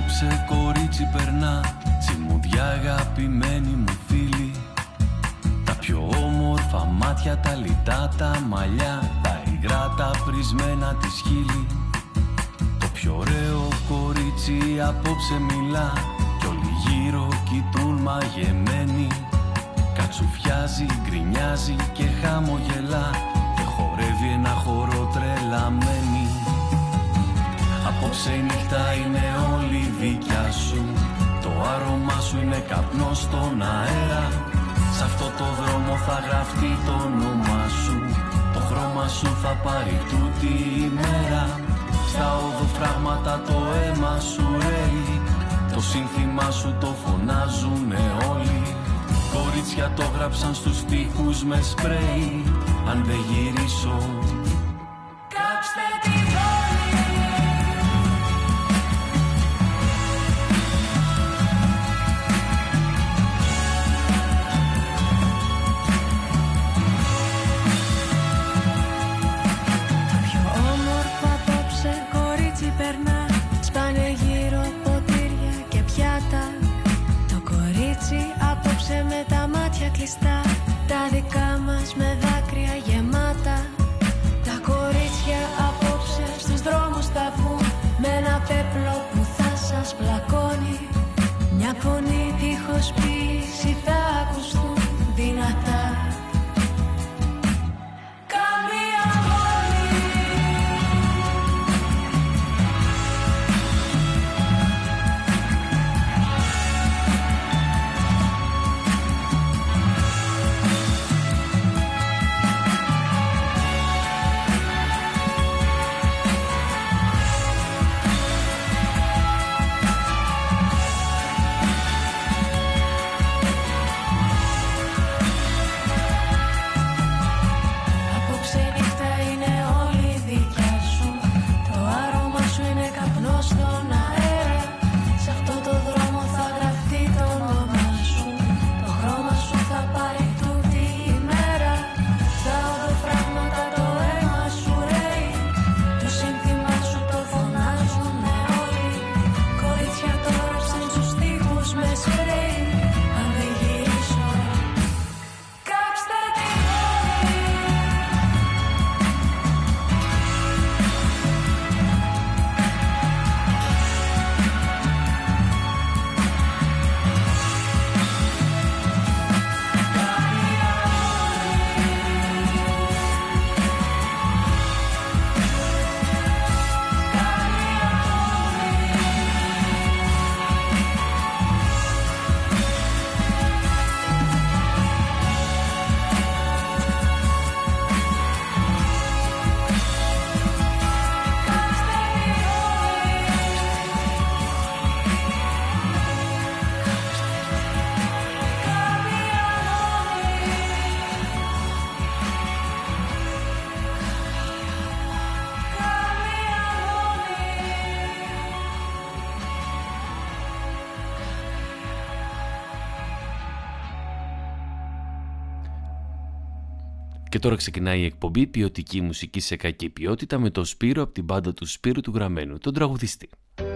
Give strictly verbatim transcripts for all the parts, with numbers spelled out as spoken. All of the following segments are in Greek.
Απόψε κορίτσι περνά, τσιμουδιά αγαπημένη μου φίλη. Τα πιο όμορφα μάτια, τα λιτά, τα μαλλιά, τα υγρά, τα πρισμένα της χείλη. Το πιο ωραίο κορίτσι απόψε μιλά κι όλοι γύρω κοιτούν μαγεμένοι. Κατσουφιάζει, γκρινιάζει και χαμογελά και χορεύει ένα χορό τρελαμένη. Απόψε η νύχτα είναι όλη δικιά σου, το άρωμά σου είναι καπνός στον αέρα. Σ' αυτό το δρόμο θα γραφτεί το όνομά σου, το χρώμα σου θα πάρει τούτη η μέρα. Στα οδοφράγματα το αίμα σου ρέει, το σύνθημά σου το φωνάζουνε όλοι. Κορίτσια το γράψαν στους στίχους με σπρέι, αν δεν γυρίσω κάψτε τη πόλη. Πιο όμορφα απόψε κορίτσι περνά, σπάνε γύρω ποτήρια και πιάτα. Το κορίτσι απόψε με τα μάτια κλειστά, τα δικά μας με δάκρυα γεμάτα. Τα κορίτσια απόψε στους δρόμους θα βγουν με ένα πέπλο που θα σας πλακώνει. Μια φωνή δίχως ποίηση θα ακουστούν δυνατά. Καμία πόλη. Και τώρα ξεκινάει η εκπομπή ποιοτική μουσική σε κακή ποιότητα με τον Σπύρο από την μπάντα του Σπύρου του Γραμμένου, τον τραγουδιστή.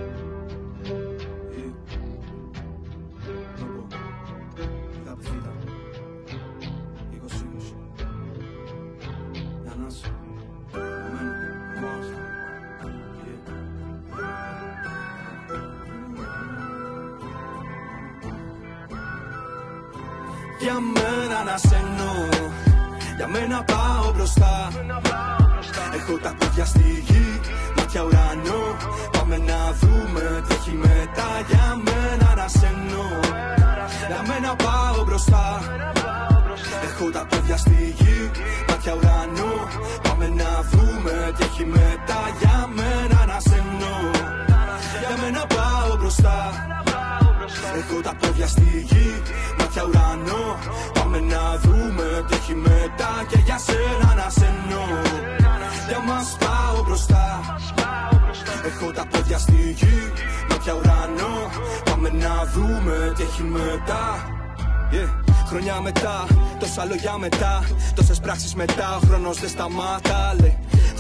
Για μένα να σε εννοώ, για μένα πάω μπροστά. Έχω τα πόδια στη γη, μάτια ουρανό. Πάμε να δούμε τι έχει μετά. Για μένα να σε εννοώ, για μένα πάω μπροστά. Έχω τα πόδια στη γη, μάτια ουρανό. Πάμε να δούμε τι έχει μετά. Για μένα να σε εννοώ, για μένα πάω μπροστά. Έχω τα πόδια στη γη, μάτια ουρανό. Πάμε να δούμε τι έχει μετά. Και για σένα να σε εννοώ, για μας πάω μπροστά. Έχω τα πόδια στη γη, μάτια ουρανό. Πάμε να δούμε τι έχει μετά. Yeah. Χρονιά μετά, τόσα λόγια μετά, τόσες πράξεις μετά, ο χρόνος δεν σταμάτα, λέει.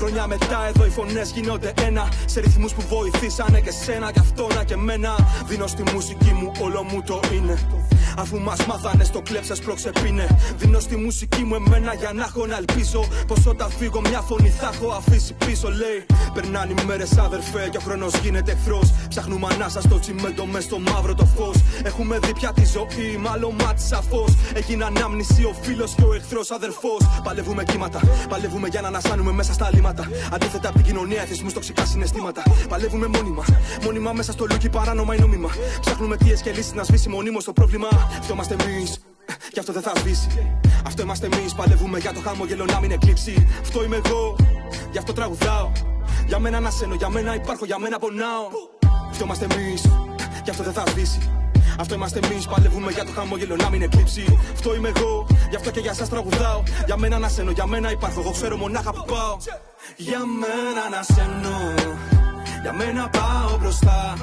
Χρόνια μετά εδώ οι φωνές γίνονται ένα. Σε ρυθμούς που βοηθήσανε και σένα κι αυτόνα και μένα. Δίνω στη μουσική μου όλο μου το είναι. Αφού μας μάθανε στο κλέψες πρόξεπίνε. Δίνω στη μουσική μου εμένα για να έχω να ελπίζω πως όταν φύγω μια φωνή θα έχω αφήσει πίσω. Λέει περνάνε οι μέρες αδερφέ και ο χρόνος γίνεται εχθρός. Ψάχνουμε ανάσα στο τσιμέντο μες στο μαύρο το φως. Έχουμε δει πια τη ζωή μάλλον μάτι σαφώς. Έγινε ανάμνηση ο φίλος και ο εχθρός αδερφός. Παλεύουμε κύματα, παλεύουμε για να ανασάνουμε μέσα στα λίμματα. Αντίθετα από την κοινωνία εθισμούς τοξικά συναισθήματα. Παλεύουμε μόνιμα, μόνιμα μέσα στο λούκι παράνομα ή νόμιμα. Ψάχνουμε αιτίες και λύσεις να σβήσει μονίμως το πρόβλημα. Αυτό είμαστε εμείς, κι αυτό δεν θα σβήσει. Αυτό είμαστε εμείς, παλεύουμε για το χαμόγελο να μην εκλείψει. Αυτό είμαι εγώ, γι' αυτό τραγουδάω. Για μένα ανασένω, για μένα υπάρχω, για μένα πονάω. Αυτό είμαστε εμείς, κι αυτό δεν θα σβήσει. Αυτό είμαστε εμείς, παλεύουμε για το χαμόγελο να μην εκλείψει. Αυτό είμαι εγώ, γι' αυτό και για σας τραγουδάω. Για μένα ανασένω, για μένα υπάρχω, εγώ ξέρω μονάχα που πάω. Για μένα ανασένω, για μένα πάω μπροστά.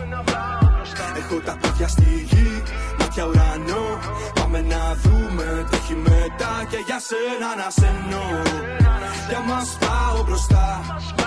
Έχω τα πόδια στη γη, μάτια ουρανό. Πάμε να δούμε τι έχει μετά. Και για σένα ανασένω, για μας πάω μπροστά.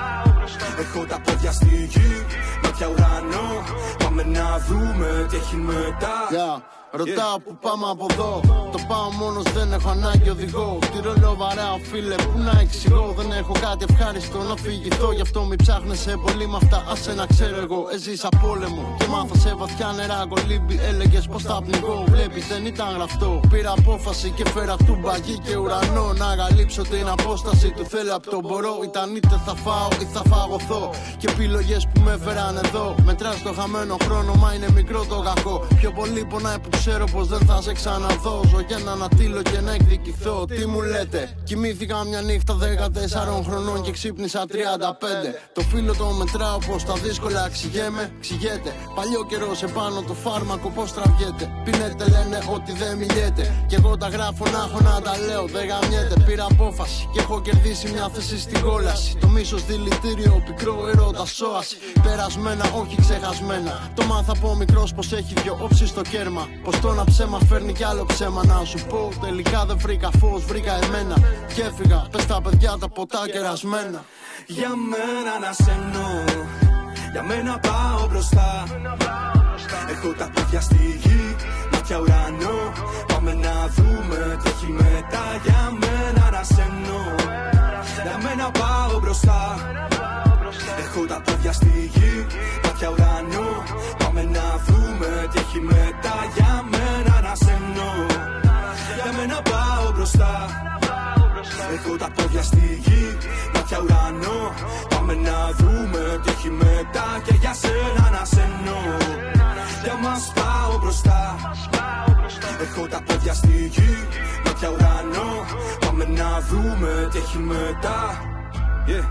Έχω τα πόδια στη γη, μάτια ουρανό. Πάμε να δούμε τι έχει μετά. Yeah. Ρωτάω που πάμε από εδώ. Το πάω μόνος, δεν έχω ανάγκη οδηγό. Τι ρόλο βαράω φίλε, που να εξηγώ. Δεν έχω κάτι ευχάριστο να φυγηθώ. Γι' αυτό μη ψάχνεσαι πολύ με αυτά. Άσε να ξέρω εγώ, έζησα πόλεμο. Και μάθα σε βαθιά νερά κολύμπη. Έλεγες πως θα πνιγώ. Βλέπεις δεν ήταν γραφτό. Πήρα απόφαση και φέρα του μπαγί και ουρανό. Να γαλύψω την απόσταση του θέλω απ' το μπορώ. Ήταν είτε θα φάω ή θα φαγωθώ. Και επιλογές που με φέραν εδώ. Μετράς το χαμένο χρόνο, μα είναι μικρό το κακό. Πιο πολύ πονάει που ξέρω πως δεν θα σε ξαναδώ. Ζω για να ανατύλω και να εκδικηθώ. Τι μου λέτε, κοιμήθηκα μια νύχτα δεκατεσσάρων χρονών και ξύπνησα τριάντα πέντε. Το φίλο το μετράω πως τα δύσκολα ξηγέμαι. Ξηγέται, παλιό καιρό σε πάνω το φάρμακο πως τραβιέται. Πίνετε λένε ότι δεν μιλιέται. Κι εγώ τα γράφω να έχω να τα λέω. Δεν γαμιέται, πήρα απόφαση και έχω κερδίσει μια θέση στην κόλαση. Το μίσος δηλητήριο, πικρό ερώτα σώαση. Περασμένα, όχι ξεχασμένα. Το μάθα από μικρός πως έχει δυο όψεις στο κέρμα. Πως το ένα ψέμα φέρνει κι άλλο ψέμα. Να σου πω τελικά δεν βρήκα φως, βρήκα εμένα. Και έφυγα, πες τα παιδιά τα ποτά κερασμένα. Για μένα ανασένω, για μένα πάω μπροστά. Έχω τα πόδια στη γη, μάτια ουρανό. Πάμε να δούμε τι έχει μετά. Για μένα ανασένω, για μένα πάω μπροστά. Έχω τα πόδια στη γη, μάτια ουρανό. Πάμε να δούμε τι έχει μετά. Για μένα ανασένω, για μένα πάω μπροστά. Έχω τα πόδια στη γη, μάτια ουρανό. Πάμε να δούμε τι έχει μετά. Και για σένα ανασένω, για μας πάω μπροστά. Έχω τα πόδια στη γη, μάτια ουρανό. Πάμε να δούμε τι έχει μετά. Yeah.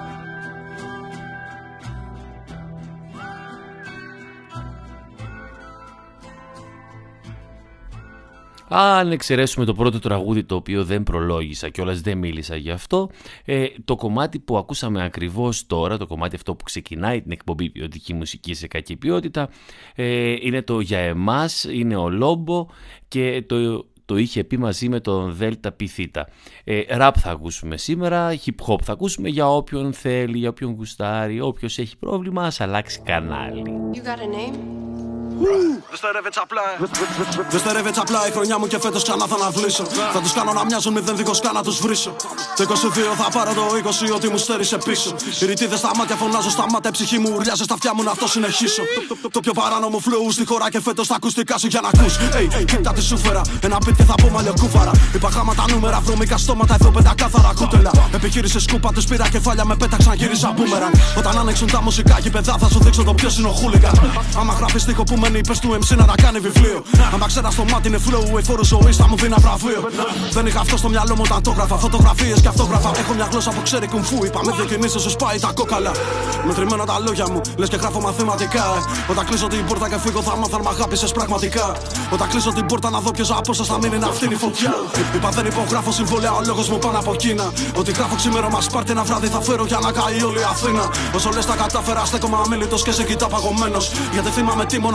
Αν εξαιρέσουμε το πρώτο τραγούδι, το οποίο δεν προλόγησα κιόλας, δεν μίλησα γι' αυτό, ε, το κομμάτι που ακούσαμε ακριβώς τώρα, το κομμάτι αυτό που ξεκινάει την εκπομπή ποιοτική μουσική σε κακή ποιότητα, ε, είναι το «Για εμάς», είναι ο Λόμπο και το, το είχε πει μαζί με τον Δέλτα Πι Θήτα. Ε, ραπ θα ακούσουμε σήμερα, hip hop θα ακούσουμε, για όποιον θέλει, για όποιον γουστάρει, όποιος έχει πρόβλημα, ας αλλάξει κανάλι. You got a name? Δεν στερεύεται απλά, δεν στερεύεται απλά η χρονιά μου και φέτος ξανά θα αναβλήσω. Θα τους κάνω να μοιάζουν μηδέν δίχως καν να τους βρίσω. Το είκοσι δύο θα πάρω το είκοσι, ότι μου στέρισε πίσω. Οι ρητίδες στα μάτια φωνάζω στα μάτια, η ψυχή μου ουρλιάζει στα αυτιά μου να το συνεχίσω. Το πιο παράνομο φλοου στη χώρα και φέτος τα ακουστικά σου για να ακούς. Ey, κοίτα τι σου φέρα, ένα beat και θα πω μαλλιοκούφαρα. Είπα γάματα νούμερα, βρώμικα στόματα, εδώ πεντακάθαρα κούτελα. Επιχείρησε σκούπα, τους πήρα κεφάλια, με πέταξαν γύρισα μπούμεραν. Όταν άνοιξουν τα μουσικά γηπεδά θα σου δείξω το ποιος είναι ο χούλιγκαν. Άμα γράφει τείχο που μένει, πες του εμ σι να τα κάνει βιβλίο. Άμα ξέρα στο μάτι είναι flow, η φόρου ζωή θα μου δίνει ένα βραβείο. Δεν είχα αυτό στο μυαλό μου όταν το γράφα. Φωτογραφίες και αυτόγραφα. Έχω μια γλώσσα που ξέρει κουμφού. Είπαμε δύο κινήσεις σου σπάει τα κόκαλα. Μετρημένα τα λόγια μου, λες και γράφω μαθηματικά. Ε. Όταν κλείσω την πόρτα και φύγω θα μάθω αν μ' αγάπησες πραγματικά. Όταν κλείσω την πόρτα να δω ποιος απόσταση θα μείνει να φτύνει φωτιά. Είπα δεν υπογράφω συμβόλαια, ο λόγος μου πάνω από Κίνα. Ότι γράφω ξημέρωμα Σπάρτη, ένα βράδυ θα φέρω για να καεί όλη η Αθήνα. Όσο λες τα κατάφερα, στέκομαι αμήλυτος και σε κοιτά παγωμένος. Γιατί θυμάμαι τι μόνα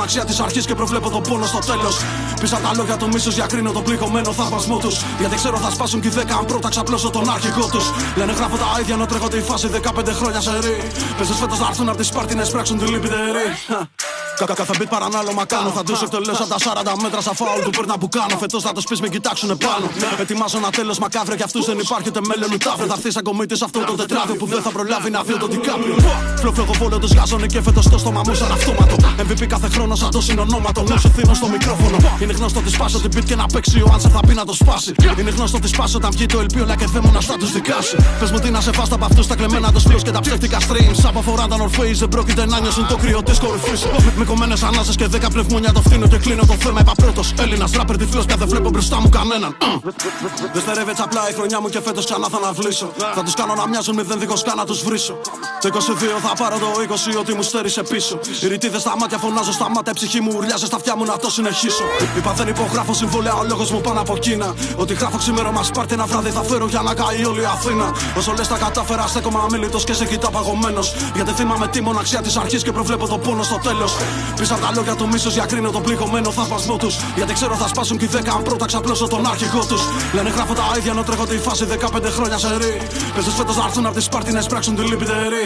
αξία της αρχής και προβλέπω τον πόνο στο τέλος. Πήσα τα λόγια του μίσους για κρίνω τον πληγωμένο θαυμασμό τους. Γιατί ξέρω θα σπάσουν κι οι δέκα αν πρώτα ξαπλώσω τον αρχηγό τους. Λένε γράφω τα ίδια ενώ τρέχω τη φάση δεκαπέντε χρόνια σε ρί. Παίζες φέτος να έρθουν απ' τις πάρτι να σπράξουν τη λιπητερή. Κάθε beat παρανάλωμα κάνω. Θα τους εκτελέσω απ' τα σαράντα μέτρα στα φάουλ του πέρνα που κάνω. Φετός θα τους πεις με κοιτάξουνε πάνω. Ετοιμάζω ένα τέλος μακάβριο κι αυτούς δεν υπάρχει ούτε μέλλον ούτε αύριο. Θα έρθεις σαν κομίτης αυτό το τετράδιο που δεν θα προλάβει να δει το Ντικάπριο. Φλοφλογοβόλιο τους γάζωνε και φέτος το στόμα μου σαν αυτόματο. εμ βι πι κάθε χρόνο σαν το συνονόματο. Νου σου θύνω στο μικρόφωνο. Είναι γνώστο τη σπάσω την beat και να παίξει ο Άνσερ θα πει να το σπάσει. Είναι γνώστο τη σπάσω όταν βγει το ελπίο να και δαίμονας θα τους δικάσει. Πες μου τι να σε φάστα από αυτούς τα κλεμμένα τους φλούς και τα ψεύτικα streams. Από φορά τα North δεν πρόκειται να νιώσουν το κρύο της κορυφής. Με κομμένες ανάσες και δέκα πνευμόνια το φθήνω και κλείνω το θέμα. Είπα πρώτος Έλληνας ράπερ τυφλός και δεν βλέπω μπροστά μου κανέναν. Δεν στερεύει έτσι απλά η χρονιά μου και φέτος ξανά θα αναβλήσω. Θα τους κάνω να μοιάζουν μηδέν δίχως καν να τους βρίσω. Το είκοσι δύο θα πάρω το είκοσι ότι μου στέρισε πίσω. Οι ρητίδες στα μάτια φωνάζω στα μάτια, η ψυχή μου ουρλιάζει στα αυτιά μου να το συνεχίσω. Είπα δεν υπογράφω συμβόλαια, ο λόγος μου πάνω από Κίνα. Ότι γράφω ξημέρωμα Σπάρτη ένα βράδυ θα φέρω για να καεί όλη η Αθήνα. Όσο λες τα κατάφερα στέκομαι αμήλυτος και σε κοιτά παγωμένος. Γιατί θυμάμαι τη μοναξιά της αρχής και προβλέπω τον πόνο στο τέλος. Πήσα τα λόγια του μίσους για κρίνω τον πληγωμένο θαυμασμό τους. Γιατί ξέρω θα σπάσουν κι οι δέκα αν πρώτα ξαπλώσω τον αρχηγό τους. Λένε γράφω τα ίδια ενώ τρέχω τη φάση δεκαπέντε χρόνια σε ρί. Παίζες φέτος να έρθουν απ' τις πάρτι να σπράξουν τη λιπητερή.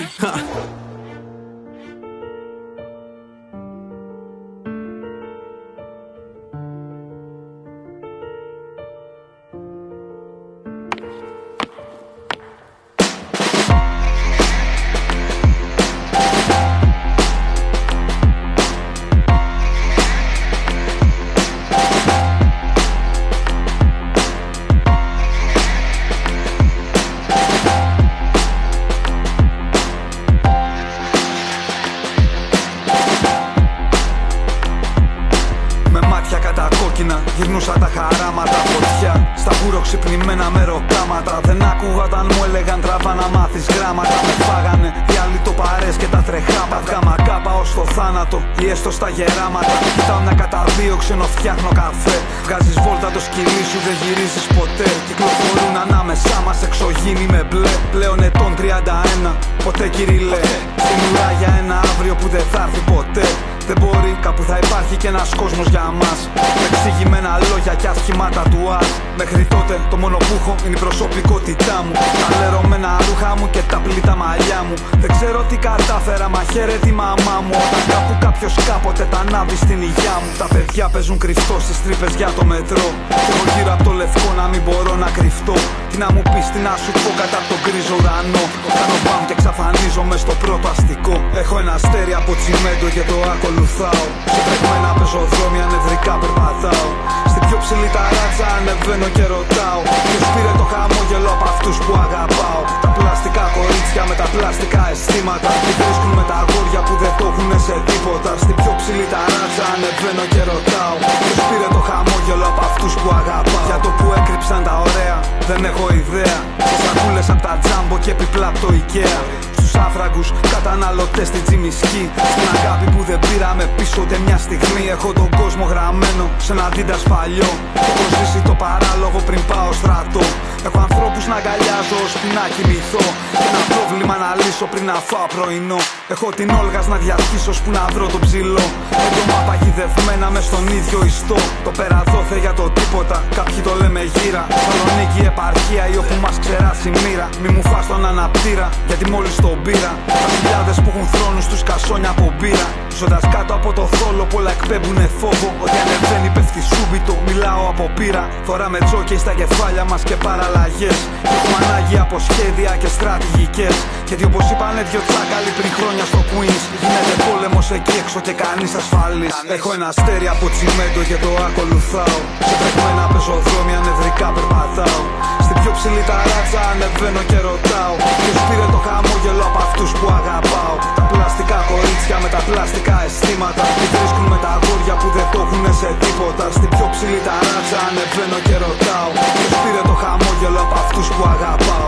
Γυρνούσα τα χαράματα φωτιά στα βουροξυπνημένα μεροκάματα. Δεν άκουγα όταν μου έλεγαν τραβά να μάθεις γράμματα. Με φάγανε οι άλλοι το παρές και τα τρεχάματα. Βγάμα κάπα ως το θάνατο ή έστω στα γεράματα. Κοιτάω μια κατά δύο ξένο φτιάχνω καφέ. Βγάζεις βόλτα το σκυλί σου δεν γυρίζεις ποτέ. Κυκλοφορούν ανάμεσά μας εξωγήινοι με μπλε. Πλέον ετών τριάντα ένα ποτέ κυριλέ. Στην ουρά για ένα αύριο που δεν θα έρθει ποτέ. Δεν μπορεί, κάπου θα υπάρχει κι ένας κόσμος για μας. Με εξηγημένα λόγια κι ασχημάτα του ας. Μέχρι τότε το μόνο που έχω είναι η προσωπικότητά μου. Τα λερωμένα ρούχα μου και τα πλήτα μαλλιά μου. Δεν ξέρω τι κατάφερα, μα χαίρεται η μαμά μου. Όταν κάπου κάποιος κάποτε τα ανάβει στην υγειά μου. Τα παιδιά παίζουν κρυφτό στις τρύπες για το μετρό. Κι εγώ γύρω από το λευκό να μην μπορώ να κρυφτώ. Τι να μου πεις, τι να σου πω κατά τον γκρίζο ουρανό. Κάνω μπαμ και εξαφανίζομαι στο πρώτο αστικό. Έχω ένα αστέρι από τσιμέντο και το ακολουθάω. Σε βρεγμένα πεζοδρόμια νευρικά περπατάω. Στην πιο ψηλή ταράτσα ανεβαίνω και ρωτάω. Ποιος πήρε το χαμόγελο από αυτούς που αγαπάω. Τα πλαστικά κορίτσια με τα πλαστικά αισθήματα. Τι βρίσκουν με τα αγόρια που δεν το έχουνε σε τίποτα. Στην πιο ψηλή ταράτσα ανεβαίνω και ρωτάω. Ποιος πήρε το χαμόγελο από αυτούς που αγαπάω. Για το που έκρυψαν τα ωραία δεν έχω ιδέα. Σε σακούλες απ' τα τζάμπο και επιπλά απ' το IKEA. Στους άφραγκους καταναλωτές στην τσιμισκή. Στην αγάπη που δεν πήραμε πίσω ούτε μια στιγμή. Έχω τον κόσμο γραμμένο σε ένα αντίντα παλιό. Έχω ζήσει το παράλογο πριν πάω στρατό. Έχω ανθρώπους να αγκαλιάζω ώσπου να κοιμηθώ. Και ένα πρόβλημα να λύσω πριν να φάω πρωινό. Έχω την όλγας να διαρκήσω ώσπου να βρω το ψηλό. Έντομα παγιδευμένα μες στον ίδιο ιστό. Το πέρα δόθε για το τίποτα, κάποιοι το λέμε γύρα. Σαλονίκη επαρχία ή όπου μας ξεράσει η μοίρα. Μη μου φας τον αναπτήρα, γιατί μόλις τον πήρα. Τα χιλιάδες που έχουν θρόνους τους κασόνια από μπύρα. Ζώντας κάτω από το θόλο πολλά εκπέμπουνε φόβο. Ότι ανεβαίνει πέφτει σούμπιτο, μιλάω από πείρα. Φοράμε τζόκι στα κεφάλια μας και παραλλαγές. Και έχουμε ανάγκη από σχέδια και στρατηγικές. Γιατί όπως είπανε δυο τσάκαλοι πριν χρόνια στο Queens, γίνεται πόλεμος εκεί έξω και κανείς ασφαλής. Έχω ένα αστέρι από τσιμέντο και το ακολουθάω. Σε βρεγμένα πεζοδρόμια νευρικά περπατάω. Στην πιο ψηλή ταράτσα ανεβαίνω και ρωτάω. Ποιος πήρε το χαμόγελο από αυτούς που αγαπάω. Τα πλαστικά κορίτσια με τα πλαστικά αισθήματα. Τι βρίσκουν με τα αγόρια που δεν το έχουνε σε τίποτα. Στην πιο ψηλή ταράτσα ανεβαίνω και ρωτάω. Ποιος πήρε το χαμόγελο από αυτούς που αγαπάω.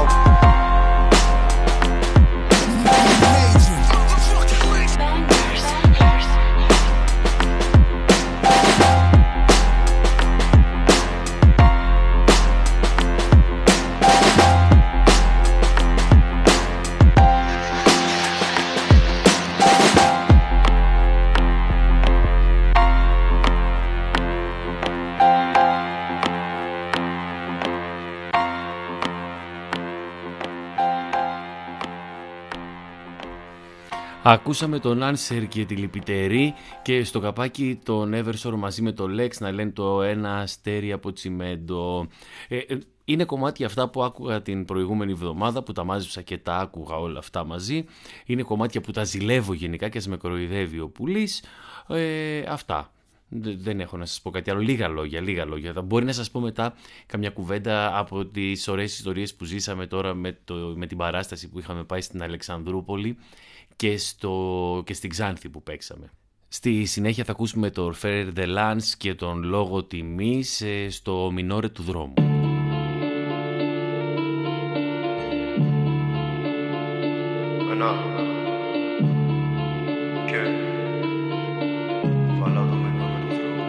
Ακούσαμε τον Answer και τη Λυπητερή και στο καπάκι τον Eversor μαζί με το Lex να λένε το ένα αστέρι από τσιμέντο. Ε, είναι κομμάτια αυτά που άκουγα την προηγούμενη εβδομάδα, που τα μάζεψα και τα άκουγα όλα αυτά μαζί. Είναι κομμάτια που τα ζηλεύω γενικά και ας με κοροϊδεύει ο Πουλής. Ε, αυτά. Δεν έχω να σας πω κάτι άλλο. Λίγα λόγια, λίγα λόγια. Μπορεί να σας πω μετά καμιά κουβέντα από τις ωραίες ιστορίες που ζήσαμε τώρα με, το, με την παράσταση που είχαμε πάει στην Αλεξανδρούπολη και, στο, και στην Ξάνθη που παίξαμε. Στη συνέχεια θα ακούσουμε το Orfeer de Lans και τον Λόγο Τιμής στο Μινόρε του Δρόμου. Ένα και βαλάω το Μινόρε του Δρόμου.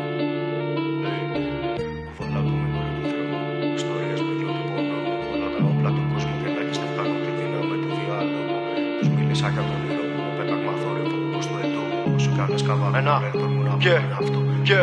Βαλάω το Μινόρε του Δρόμου. Ιστορίες με δυο του πονού. Όλα τα όπλα του κόσμου και να έχεις φτάνουν τη δύναμη του διάλογου. Τους μίλησα για τον ήρω μου, πέταγμα θόρυβο όπως το έτω. Όσο κάνεις καβαλένα, δεν μου να βγουν αυτό.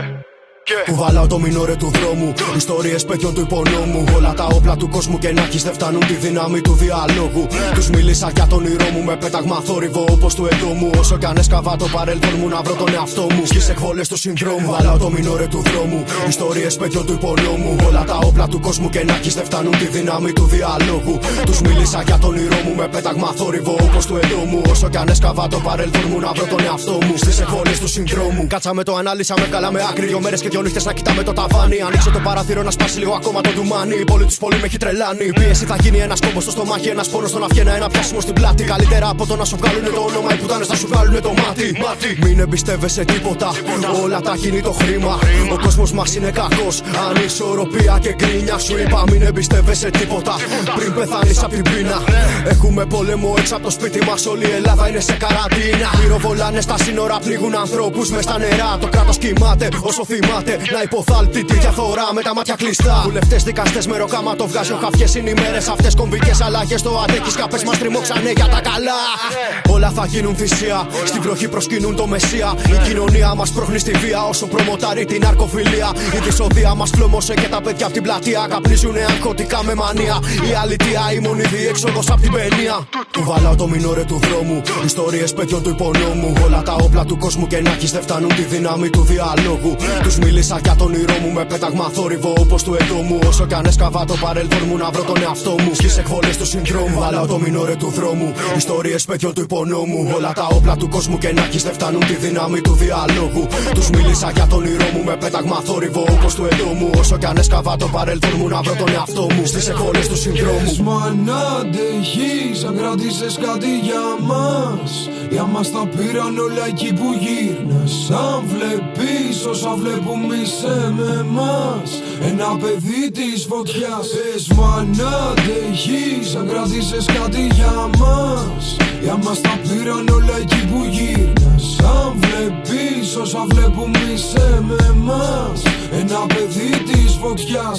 Που βαλάω το μινόρε του δρόμου. Ιστορίες παιδιών του υπονόμου. Όλα τα όπλα του κόσμου και να έχεις δεν φτάνουν τη δύναμη του διαλόγου. Τους μίλησα για τον ήρω μου με πέταγμα θόρυβο όπως του εντόμου. Όσο κι αν έσκαβα το παρελθόν μου να βρω τον εαυτό μου. Στις εκβολές του συνδρόμου. Βαλάω το μινόρε του δρόμου. Ιστορίες παιδιών του υπονόμου. Όλα τα όπλα του κόσμου και να έχεις δεν φτάνουν τη δύναμη του διαλόγου. Τους μίλησα για τον ήρω μου με πέταγμα θόρυβο όπως του εντόμου. Όσο κι αν έσκαβα το παρελθόν μου να βρω τον εαυτό μου. Στις εκβολές του συνδρόμου. Κάτσαμε το ανάλυσα με καλά με άκρη. Δύο μέρες και δύο νύχτες να κοιτάμε το ταβάνι. Ανοίξε το παράθυρο να σπάσει λίγο ακόμα το ντουμάνι. Η πόλη τους πολύ με έχει τρελάνει. Η πίεση θα γίνει ένας κόμπος στο στομάχι. Ένας πόνος στον αυγένα, ένα πιάσιμο στην πλάτη. Καλύτερα από το να σου βγάλουνε το όνομα. Οι πουτάνες θα σου βγάλουνε το μάτι. μάτι. Μην εμπιστεύεσαι τίποτα. Όλα τα γίνει το χρήμα. Ο κόσμος μας είναι κακός. Ανισορροπία και γκρίνια. Σου είπα μην εμπιστεύεσαι τίποτα. Πριν πεθάνεις απ' την πείνα. Έχουμε πόλεμο έξω από το σπίτι μας. Όλη η Ελλάδα είναι σε καραντίνα. Πυροβολάνε στα σύνορα, πνίγουν ανθρώπους μες στα νερά. Το κράτος κοιμάται όσο θυμάται. Να υποθάλπτει τη διαφθορά με τα μάτια κλειστά. Βουλευτές, δικαστές, μεροκάμα το βγάζει ο χαφιές. Είναι οι μέρες αυτές, κομβικές αλλαγές. Το αντέχεις, καπές μας τριμώξανε για τα καλά. Όλα θα γίνουν θυσία. Στη βροχή προσκυνούν το Μεσσία. Η κοινωνία μας πρόχνει στη βία όσο προμοτάρει την ναρκοφιλία. Η δυσοδεία μας πλωμώσε και τα παιδιά απ' την πλατεία. Καπνίζουνε ναρκωτικά με μανία. Η αλήθεια, η μόνη διέξοδος απ' την παινία. Του βαλάω το μινόρε του δρόμου. Ιστορίες παιδιών του υπονόμου. Όλα τα όπλα του κόσμου και να έχεις δεν φτάνουν τη δύναμη του διαλόγου. Τους μίλησα για τον ήρω μου με πέταγμα θόρυβο όπως του εντόμου. Όσο κι αν έσκαβα το παρελθόν μου να βρω τον εαυτό μου. Στις εκβολές του συνδρόμου. Βαλάω το μινόρε του δρόμου. Ιστορίες παιδιών του υπονόμου. Όλα τα όπλα του κόσμου και να έχεις δεν φτάνουν τη δύναμη του διαλόγου. Τους μίλησα για τον ήρω μου με πέταγμα θόρυβο όπως του εντόμου. Όσο κι αν έσκαβα το παρελθόν μου να βρω τον εαυτό μου. Στις εκβολές του συνδρόμου. Πες μου αν αντέχεις, αν κράτησες κάτι για μας. Για μας τα πήραν όλα εκεί που γύρνας. Αν βλέπεις όσα βλέπουμε σε με εμάς. Ένα παιδί της φωτιάς. Πες μου αν αντέχεις, αν κράτησες κάτι για μας. Για μας τα πήραν όλα εκεί που γύρνας. Αν βλέπεις όσα βλέπουμε σε με εμάς. Ένα παιδί της φωτιάς.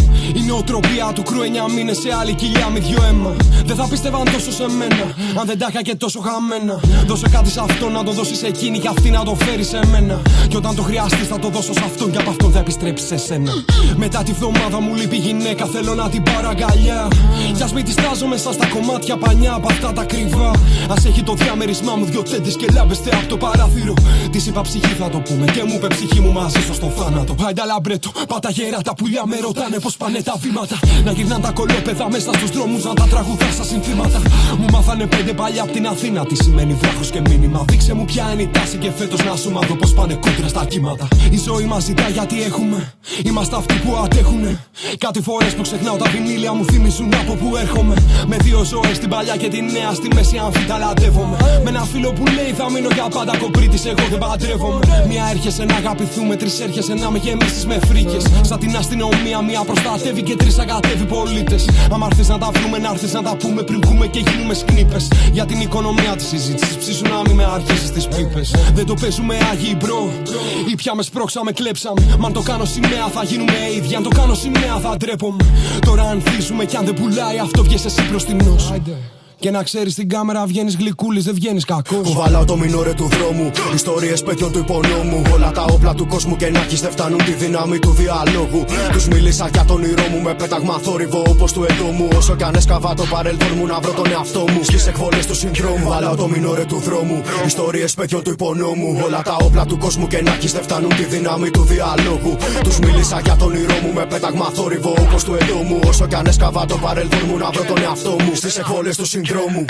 Η νοοτροπία του κρού εννιά μήνες σε άλλη κοιλιά με δυο αίμα. Δεν θα πίστευαν τόσο σε μένα, αν δεν τα είχα και τόσο χαμένα. Δώσε κάτι σε αυτόν να το δώσεις εκείνη και αυτή να το φέρει σε μένα. Και όταν το χρειαστείς θα το δώσω σε αυτόν και από αυτόν θα επιστρέψει σε σένα. Μετά τη βδομάδα μου λείπει γυναίκα, θέλω να την πάρω αγκαλιά. Κι ας μην τη στάζω μέσα στα κομμάτια πανιά από αυτά τα κρυβά. Ας έχει το διαμέρισμά μου δυο τέντες και λάμπεστε από το παράθυρο. Της είπα ψυχή θα το πούμε και μου είπε ψυχή μου μαζί σου στο θάνατο. Άιντα λαμπρέτο, πάτα γερά τα πουλιά με ρωτάνε πως πάνε τα βήματα. Να γυρνάν τα κολόπεδα μέσα στους δρόμους, να τα τραγουδά στα συνθήματα. Μου μάθανε πέντε παλιά από την Αθήνα τι σημαίνει βράχος και μήνυμα. Δείξε μου ποια είναι η τάση και φέτος να σου μάθω πως πάνε κόντρα στα κύματα. Η ζωή μας ζητά γιατί έχουμε, είμαστε αυτοί που αντέχουνε. Κάτι φορές που ξεχνάω τα βινίλια μου θυμίζουν από που έρχομαι. Με δύο ζωές την παλιά και την νέα στη μέση αμφιταλαντεύομαι. Με ένα φίλο που λέει θα μείνω για πάντα κομπρίτης, εγώ δεν παντρεύομαι. Μια έρχεσαι να αγαπηθούμε, τρεις έρχεσαι να με γεμίσεις με φρίκες. Σαν την αστυνομία μία προστατεύει και τρεις αγκατεύει πολίτες. Άμα έρθεις να τα βρούμε, να έρθεις να τα πούμε πριν βγούμε και γίνουμε σκνίπες. Για την οικονομία της συζήτησης ψήσου να μην με αρχίσεις τις πίπες. Δεν το παίζουμε άγιοι μπρο. Ή πια με σπρώξαμε, κλέψαμε. Μα αν το κάνω σημαία θα γίνουμε ίδιοι. Αν το κάνω σημαία θα ντρέπομαι. Τώρα ανθίζουμε κι αν δεν πουλάει αυτό βγες εσύ μπροστινός. Και να ξέρεις στην κάμερα βγαίνεις γλυκούλης, δεν βγαίνεις κακός. Κουβαλάω το μινόρε του δρόμου, ιστορίες παιδιών του υπονόμου. Όλα τα όπλα του κόσμου και να έχεις δεν φτάνουν τη δύναμη του διαλόγου. Τους μίλησα για τον όνειρό μου με πέταγμα θόρυβο όπως του εντόμου. Όσο κι αν έσκαβα το παρελθόν μου να βρω τον εαυτό μου στις εκβολές του συνδρόμου. Κουβαλάω το μινόρε του δρόμου, ιστορίες παιδιών του υπονόμου. Όλα τα όπλα του κόσμου και να έχεις δεν φτάνουν τη δύναμη του διαλόγου. Τους μίλησα για τον όνειρό μου με πέταγμα θόρυβο όπως του εντόμου. Όσο κι αν έσκαβα το παρελθόν μου να βρω τον εαυτό μου στις εκβολές του συνδρόμου.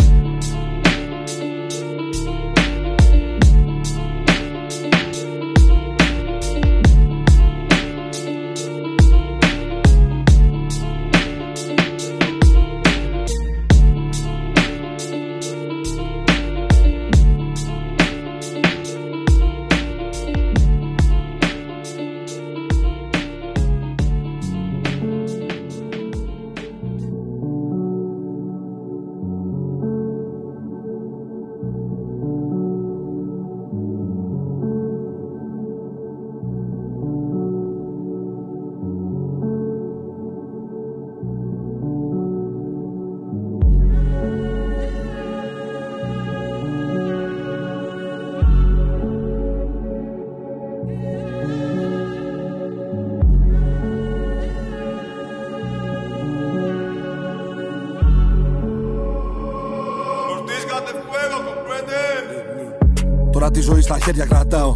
Τώρα τη ζωή στα χέρια κρατάω.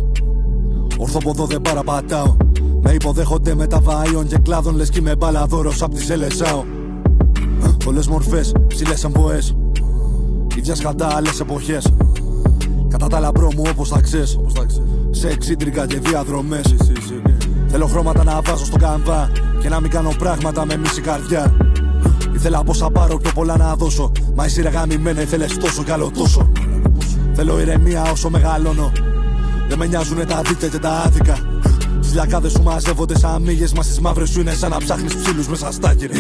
Ορθοποδό δεν παραπατάω. Με υποδέχονται με τα βαΐων και κλάδων. Λες κι είμαι μπαλαδόρος απ' τις Ελεσάω. Πολλές μορφές, ψηλές εμποές. Ίδια σκατά άλλες εποχές. Κατά τα λαμπρό μου όπως θα ξέρεις. Σε εξίτρικα και διαδρομές. Θέλω χρώματα να βάζω στο καμβά και να μην κάνω πράγματα με μισή καρδιά. Ήθελα πόσα πάρω πιο πολλά να δώσω. Μα εσύ ρε γαμημένα ήθελες τόσο κι άλλο τόσο. Θέλω ηρεμία όσο μεγαλώνω. Δεν με νοιάζουνε τα δίκαια και τα άδικα. Στις λιακάδες σου μαζεύονται σαν μύγες. Μα στις μαύρες σου είναι σαν να ψάχνεις ψήλους μέσα στα κύρα.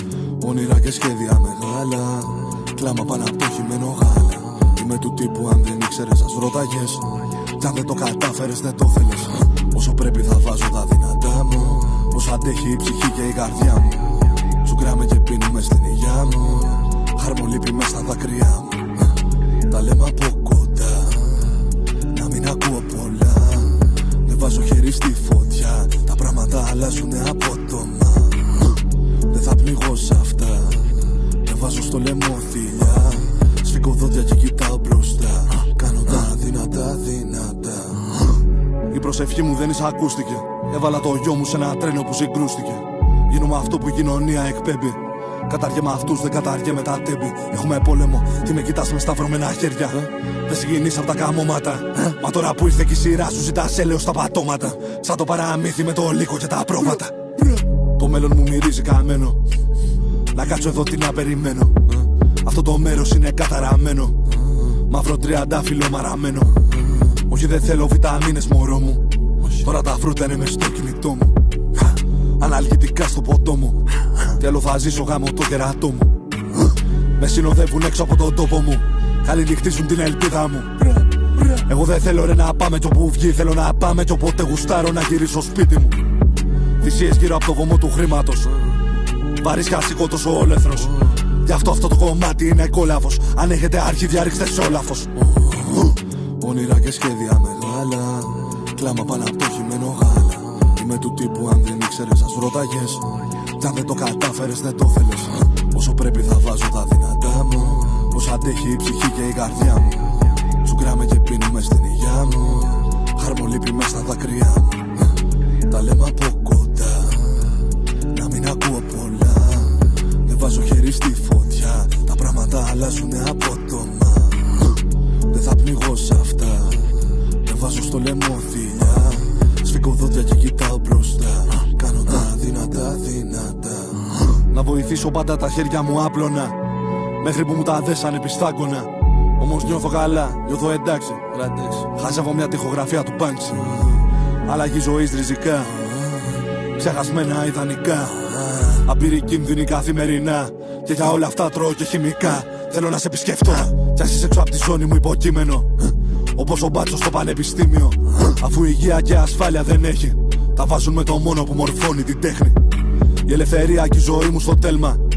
Όνειρα και σχέδια μεγάλα. Κλάμα πάνω απ' το χυμένο γάλα. Είμαι του τύπου αν δεν ήξερες ας ρώταγες. Κι αν δεν το κατάφερες δεν το θέλες. Όσο πρέπει θα βάζω τα δυνατά μου. Όσο αντέχει η ψυχή και η καρδιά μου. Σου κράμε και πίνουμε στην υγειά μου. Χαρμολύπη μες στα δάκρυά μου. Τα λέμε από κοντά. Να μην ακούω πολλά. Δεν βάζω χέρι στη φωτιά. Τα πράγματα αλλάζουνε απότομα. Δεν θα πνιγώ σ' αυτά. Δεν βάζω στο λαιμό θηλιά. Σφίγγω δόντια και κοιτάω μπροστά. Κάνω τα δυνατά δυνατά. Η προσευχή μου δεν εισακούστηκε. Έβαλα το γιο μου σε ένα τρένο που συγκρούστηκε. Γίνομαι αυτό που η κοινωνία εκπέμπει. Καταργέ με αυτούς, δεν καταργέ με τα τέμπη. Έχουμε πόλεμο, τι με κοιτάς με σταυρωμένα χέρια. Δεν συγκινείς απ' τα καμώματα. Μα τώρα που ήρθε και η σειρά σου ζητάς έλεος στα πατώματα. Σαν το παραμύθι με το λύκο και τα πρόβατα. Το μέλλον μου μυρίζει καμένο. Να κάτσω εδώ τι να περιμένω. Αυτό το μέρος είναι καταραμένο. Μαύρο τριαντάφυλλο μαραμένο. Όχι δεν θέλω βιταμίνες μωρό μου. Τώρα τα φρούτα είναι μες στο κινητό μου. Αναλγητικά στο ποτό μου. Τι άλλο θα ζήσω γάμο το κερατό μου. Με συνοδεύουν έξω από τον τόπο μου. Καληνυχτίζουν την ελπίδα μου. Εγώ δεν θέλω ρε να πάμε κι όπου βγει. Θέλω να πάμε κι όποτε γουστάρω να γυρίσω σπίτι μου. Θυσίες γύρω από το βωμό του χρήματος. Βαρύς χασικό τόσο όλεθρος. Γι' αυτό αυτό το κομμάτι είναι κόλαβος. Αν έχετε αρχίδια ρίξτε σε όλαφος. Όνειρα και σχέδια μεγάλα. Κλάμα πάνω απ' το χυμένο γάλα. Είμαι του τύπου αν δεν ήξερες ας ρώταγες. Κι αν δεν το κατάφερες δεν το θέλες. Όσο πρέπει θα βάζω τα δυνατά μου. Όσο αντέχει η ψυχή και η καρδιά μου. Σου κράμε και πίνουμε στην υγειά μου. Χαρμολύπη μες στα δάκρυά μου. Τα λέμε από κοντά. Να μην ακούω πολλά. Δεν βάζω χέρι στη φωτιά. Τα πράγματα αλλάζουνε απότομα. Δεν θα πνιγώ σ' αυτά. Δεν βάζω στο λαιμό θηλιά. Σφίγγω δόντια και κοιτάω μπροστά. Κάνω τα δυνατά δυνατά. Να βοηθήσω πάντα τα χέρια μου άπλωνα. Μέχρι που μου τα δέσανε πιστάγκωνα. Όμως νιώθω καλά, νιώθω εντάξει. Χάζευω μια τοιχογραφία του Banksy. Αλλαγή ζωής ριζικά. Ξεχασμένα ιδανικά. Απειρή κίνδυνη καθημερινά. Και για όλα αυτά τρώω και χημικά. Θέλω να σε επισκεφτώ. Κι ας είσαι έξω απ' τη ζώνη μου υποκείμενο. Όπως ο μπάτσος στο πανεπιστήμιο. Αφού υγεία και ασφάλεια δεν έχει. Τα βάζουν με το μόνο που μορφώνει την τέχνη. Η ελευθερία και η ζωή μου στο τέλμα.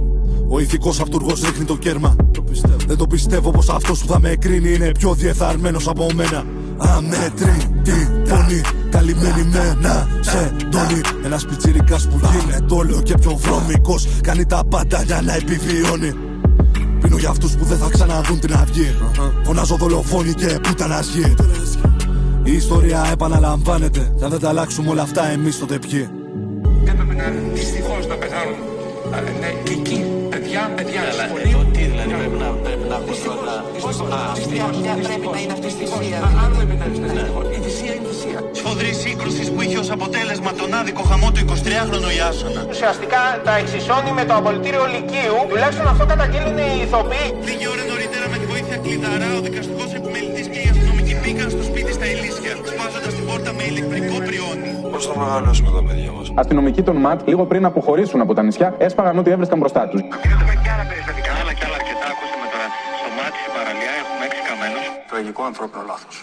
Ο ηθικός αυτούργος ρίχνει το κέρμα. Το δεν το πιστεύω πως αυτός που θα με κρίνει είναι πιο διεθαρμένος από μένα. Αμέτρητη φωνή, καλυμμένη με ένα σεντόνι. Ένας πιτσιρικάς που γίνεται όλο και πιο βρώμικος. Κάνει τα πάντα για να επιβιώνει. Πίνω για αυτούς που δεν θα ξαναδούν την αυγή. Φωνάζω δολοφόνοι και πουτανας γη. Η ιστορία επαναλαμβάνεται. Και αν δεν τα αλλάξουμε όλα αυτά εμείς τότε ποιοι. Έπρεπε να δυστυχώς να πεθάνουν. Ναι, και εκεί, παιδιά, παιδιά, αλλά εδώ τι δηλαδή πρέπει να πρέπει να πεις πρώτα. Ποια πρέπει να είναι αυτή η θυσία. Αν δεν επιτρέπεις να είναι η θυσία είναι θυσία. Σφοδρή σύγκρουση που είχε ως αποτέλεσμα τον άδικο χαμό του εικοσιτριάχρονου Ιάσονα. Ουσιαστικά τα εξισώνει με το απολυτήριο Λυκείου. Τουλάχιστον αυτό καταγγέλνουν οι ηθοποιοί. Λίγη ώρα νωρίτερα με τη βοήθεια κλειδαρά ο δικαστικός επιμελητής και οι αστυνομικοί μπήκαν στο σπίτι στα Ηλίσια, σπάζοντας την πόρτα με ηλεκτρικό πριόνι. Πώς θα μεγαλώσουμε τα παιδιά μας. Αστυνομικοί των ΜΑΤ, λίγο πριν αποχωρήσουν από τα νησιά, έσπαγαν ό,τι έβρισκαν μπροστά τους. Έχουμε και άλλα περιστατικά. Άλλα και άλλα αρκετά. Ακούσαμε τώρα. Στο ΜΑΤ, στην παραλία, έχουμε έξι καμένους. Τραγικό ανθρώπινο λάθος.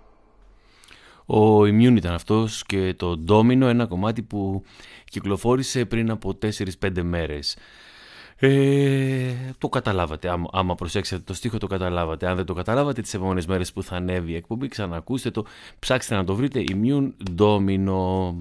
Ο Immune ήταν αυτός και το Domino, ένα κομμάτι που κυκλοφόρησε πριν από τέσσερις πέντε μέρες. Ε, το καταλάβατε, άμα, άμα προσέξετε το στίχο το καταλάβατε. Αν δεν το καταλάβατε, τις επόμενες μέρες που θα ανέβει η εκπομπή, ξανακούστε το, ψάξτε να το βρείτε. Immune Domino.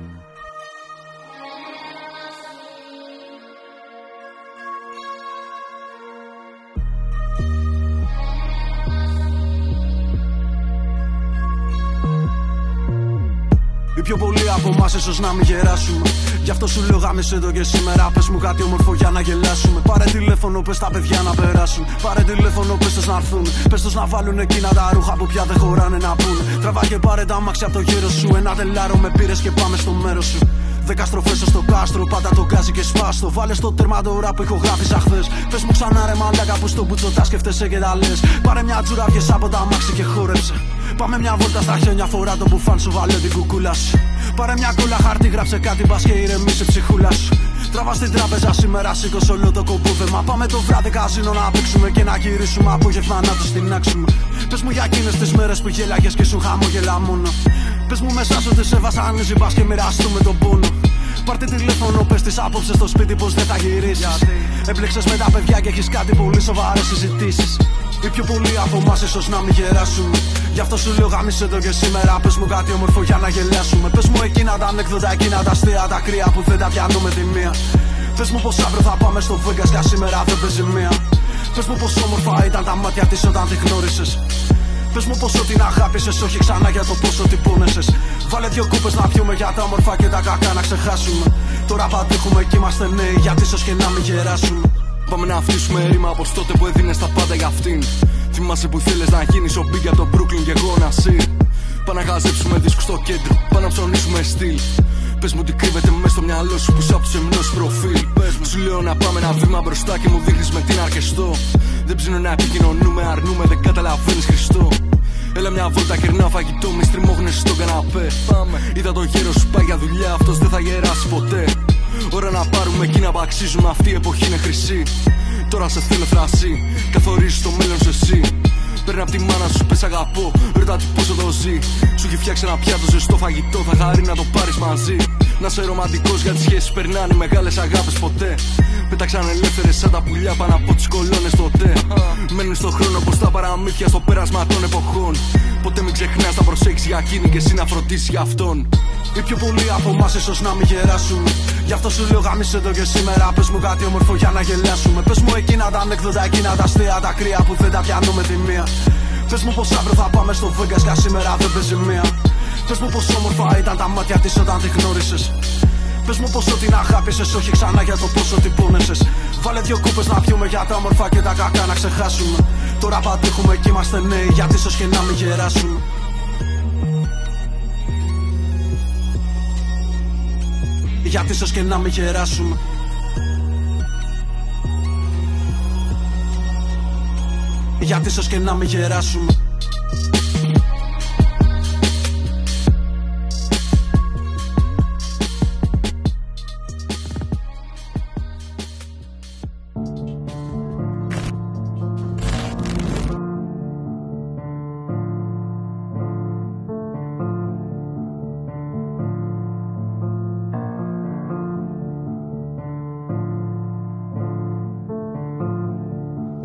Οι πιο πολλοί από εμάς ίσως να μην γεράσουμε. Γι' αυτό σου λέω γάμισε εδώ και σήμερα. Πες μου κάτι όμορφο για να γελάσουμε. Πάρε τηλέφωνο, πες τα παιδιά να περάσουν. Πάρε τηλέφωνο, πες τους να έρθουν. Πες τους να βάλουν εκείνα τα ρούχα που πια δεν χωράνε να πούν. Τραβά και πάρε τα μάξια από το γύρο σου. Ένα τελάρο με πήρες και πάμε στο μέρος σου. Δέκα στροφές στο κάστρο, πάντα το γκάζι και σπάστο. Βάλε στο τέρμα τώρα που ηχογράφησα χθες. Πες μου ξανά ρε μαλάκα που στο μπουτσο τα σκέφτεσαι και τα λες. Πάρε μια τζούρα, βγες από τα μάξι και χόρεψε. Πάμε μια βόλτα στα χιόνια, φορά το μπουφάν σου, βάλε την κουκούλα σου. Πάρε μια κόλλα χαρτί, γράψε κάτι μπας και ηρεμήσε ψυχούλα σου. Τραβά στην τράπεζα σήμερα, σήκωσε όλο το κομπούδεμα. Πάμε το βράδυ καζίνο να παίξουμε και να γυρίσουμε. Απόγευμα να τους τεινάξουμε. Πες μου για εκείνες τις μέρες που γέλαγες και σου χαμόγελα μόνο. Πες μου μέσα σου ότι σε βασανίζει, πας και μοιραστούμε τον πόνο. Πάρτε τηλέφωνο, πες της απόψε στο σπίτι πως δεν θα γυρίσεις. Έπλεξες με τα παιδιά και έχεις κάτι πολύ σοβαρές συζητήσεις. Οι πιο πολλοί από εμάς ίσως να μην γεράσουν. Γι' αυτό σου λέω γάμισε εδώ και σήμερα. Πες μου κάτι όμορφο για να γελάσουμε. Πες μου εκείνα τα ανέκδοτα, εκείνα τα αστεία, τα κρύα που δεν τα πιάνω με τη μία. Πες μου πως αύριο θα πάμε στο Vegas και σήμερα δεν παίζει μία. Πες μου πως όμορφα ήταν τα μάτια της όταν τη γνώρισες. Πες μου πόσο την αγάπησες, όχι ξανά για το πόσο την πόνεσες. Βάλε δυο κούπες να πιούμε για τα όμορφα και τα κακά να ξεχάσουμε. Τώρα παντήχουμε κι είμαστε νέοι, γιατί ίσως και να μην γεράσουμε. Πάμε να αφήσουμε ρήμα από τότε που έδινες τα πάντα για αυτήν. Θυμάσαι που θέλεις να γίνεις ο Big από το Brooklyn και εγώ να Σιρ. Πάμε να χαζέψουμε δίσκους στο κέντρο, πάμε να ψωνίσουμε στυλ. Πες μου τι κρύβεται μέσα στο μυαλό σου που σ' άπτωσε μνός προφίλ. Σου λέω να πάμε ένα βήμα μπροστά και μου δείχνεις με τι να αρκεστώ. Δεν ψήνω να επικοινωνούμε, αρνούμε, δεν καταλαβαίνεις Χριστό. Έλα μια βόλτα, κερνάω φαγητό, με στριμώχνες στον καναπέ. Πάμε. Είδα το γέρο σου πάει για δουλειά, αυτός δεν θα γεράσει ποτέ. Ώρα να πάρουμε εκείνα που αξίζουμε, αυτή η εποχή είναι χρυσή. Τώρα σε θέλω θρασί, καθορίζεις το μέλλον σου εσύ. Παίρνει απ' τη μάνα σου, πες αγαπώ, ρώτα τι πόσο το ζει. Σου έχει φτιάξει ένα πιάτο ζεστό φαγητό, θα χαρεί να το πάρεις μαζί. Να είσαι ρομαντικός για τις σχέσεις περνάνε, μεγάλες αγάπες ποτέ. Πέταξαν ελεύθερες σαν τα πουλιά πάνω από τις κολόνες τότε. Μένουν στον χρόνο πως τα παραμύθια στο πέρασμα των εποχών. Ποτέ μην ξεχνάς να προσέξεις για εκείνη και εσύ να φροντίσεις για αυτόν. Οι πιο πολλοί από εμάς ίσως να μην γεράσουν. Γι' αυτό σου λέω γάμισε εδώ και σήμερα. Πες μου κάτι όμορφο για να γελάσουμε. Πες μου εκείνα τα ανέκδοτα, εκείνα τα αστεία, τα κρύα που δεν τα πιάνω με τη μία. Πες μου πως αύριο θα πάμε στο Vegas και σήμερα δεν παίζει μία. Πες μου πως όμορφα ήταν τα μάτια της όταν τη γνώρισες. Πες μου πόσο την αγάπησες, όχι ξανά για το πόσο την πόνεσες. Βάλε δυο κούπες να πιούμε για τα όμορφα και τα κακά να ξεχάσουμε. Τώρα παντήχουμε κι είμαστε νέοι, γιατί ίσως και να μην γεράσουμε. Γιατί ίσως και να μην γεράσουμε. Γιατί ίσως και να μην γεράσουμε.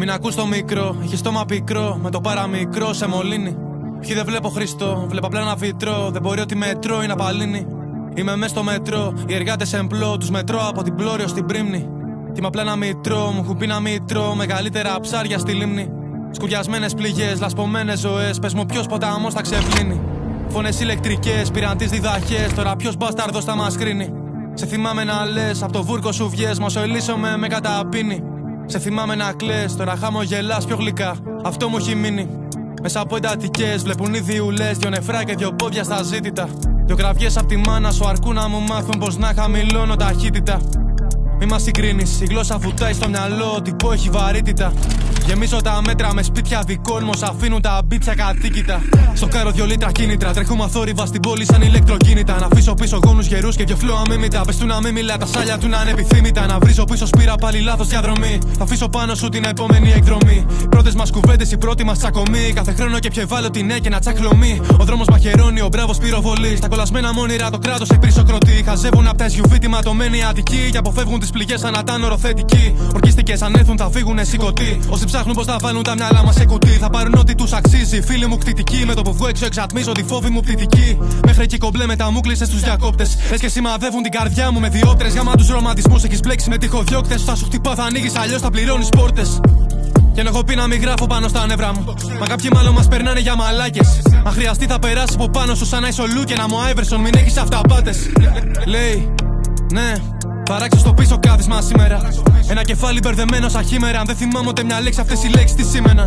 Μην ακούς το μικρό, έχει στόμα πικρό. Με το παραμικρό σε μολύνει. Ποιοι δεν βλέπω Χριστό, βλέπω απλά ένα βιτρό. Δεν μπορεί ότι μετρό είναι απαλύνει. Είμαι μες στο μετρό, οι εργάτες εμπλώ. Τους μετρώ από την Πλώριο στην Πρίμνη. Τι με απλά ένα μητρό, μου έχουν πει να μητρώ. Μεγαλύτερα ψάρια στη λίμνη. Σκουριασμένες πληγές, λασπωμένες ζωές. Πες μου ποιος ποταμός θα ξεπλύνει. Φωνές ηλεκτρικές, πήραν τις διδαχές. Τώρα ποιος μπάσταρδος θα μας κρίνει. Σε θυμάμαι να λες, απ' το βούρκο σου βγες. Μα ελίσσομαι με καταπίνει. Σε θυμάμαι να κλαις, τώρα χαμογελάς πιο γλυκά. Αυτό μου έχει μείνει. Μέσα από εντατικές βλέπουν οι διουλές. Δυο νεφρά και δυο πόδια στα ζήτητα. Δυο κραυγές απ' τη μάνα σου αρκούν να μου μάθουν πως να χαμηλώνω ταχύτητα. Μη μας συγκρίνεις, η γλώσσα βουτάει στο μυαλό. Τυπό έχει βαρύτητα. Γεμίζω τα μέτρα με σπίτια δικών μου. Σ' αφήνουν τα μπίτσια κατοίκητα. Στο κάρο δυο λίτρα κίνητρα. Τρέχουμε αθόρυβα στην πόλη σαν ηλεκτροκίνητα. Να αφήσω πίσω γόνους γερούς και δυο φλό αμίμητα. Πες του να μην μιλά, τα σάλια του να είναι επιθύμητα. Να βρίζω πίσω σπήρα πάλι λάθος διαδρομή. Θα αφήσω πάνω σου την επόμενη εκδρομή. Πρώτες μας κουβέντες, η πρώτη μας τσακωμή. Κάθε χρόνο και πιο ευάλωτη ναι και να τσακλωμή. Ο δρόμος μαχαιρώνει, ο μπράβος πυροβολεί. Στα κολλασμένα μόνιρα το κράτος εκπρίσοκροτη. Χαζεύουν απ' τα ες γιου βι τη ματωμένη Αττική. Και αποφεύγουν τις πληγές σαν να ήταν οροθετικοί. Ορκίστηκες αν έρθουν θα φύγουνε σηκωτοί. Όσοι ψάχνουν πως θα βάλουν τα μυαλά μας σε κουτί. Θα πάρουν ό,τι τους αξίζει. Φίλοι μου κτητικοί. Με το που βγω έξω εξατμίζω τη φόβη μου πτυτική. Μέχρι εκεί κομπλέ μετά μου κλείσες τους διακόπτες. Λες και σημαδεύουν την καρδιά μου με διόπτρες. Γάμα τους ρομαντισμούς έχεις μπλέξει με τυχοδιώκτες. Θα σου χτυπά, θα ανοίγεις αλλιώς θα πληρώνεις πόρτες. Και να έχω πει να μην γράφω πάνω στα νεύρα μου. Μα κάποιοι μάλλον μας περνάνε για μαλάκες. Αν χρειαστεί θα περάσει από πάνω σου σαν να είσαι ο Λου και να μου Άιβερσον. Μην έχεις αυταπάτες. Λέει, ναι. Παράξω στο πίσω κάθισμα σήμερα. Ένα κεφάλι μπερδεμένο σαν χήμερα. Αν δεν θυμάμαι ούτε μια λέξη, αυτές οι λέξεις τι σήμαιναν.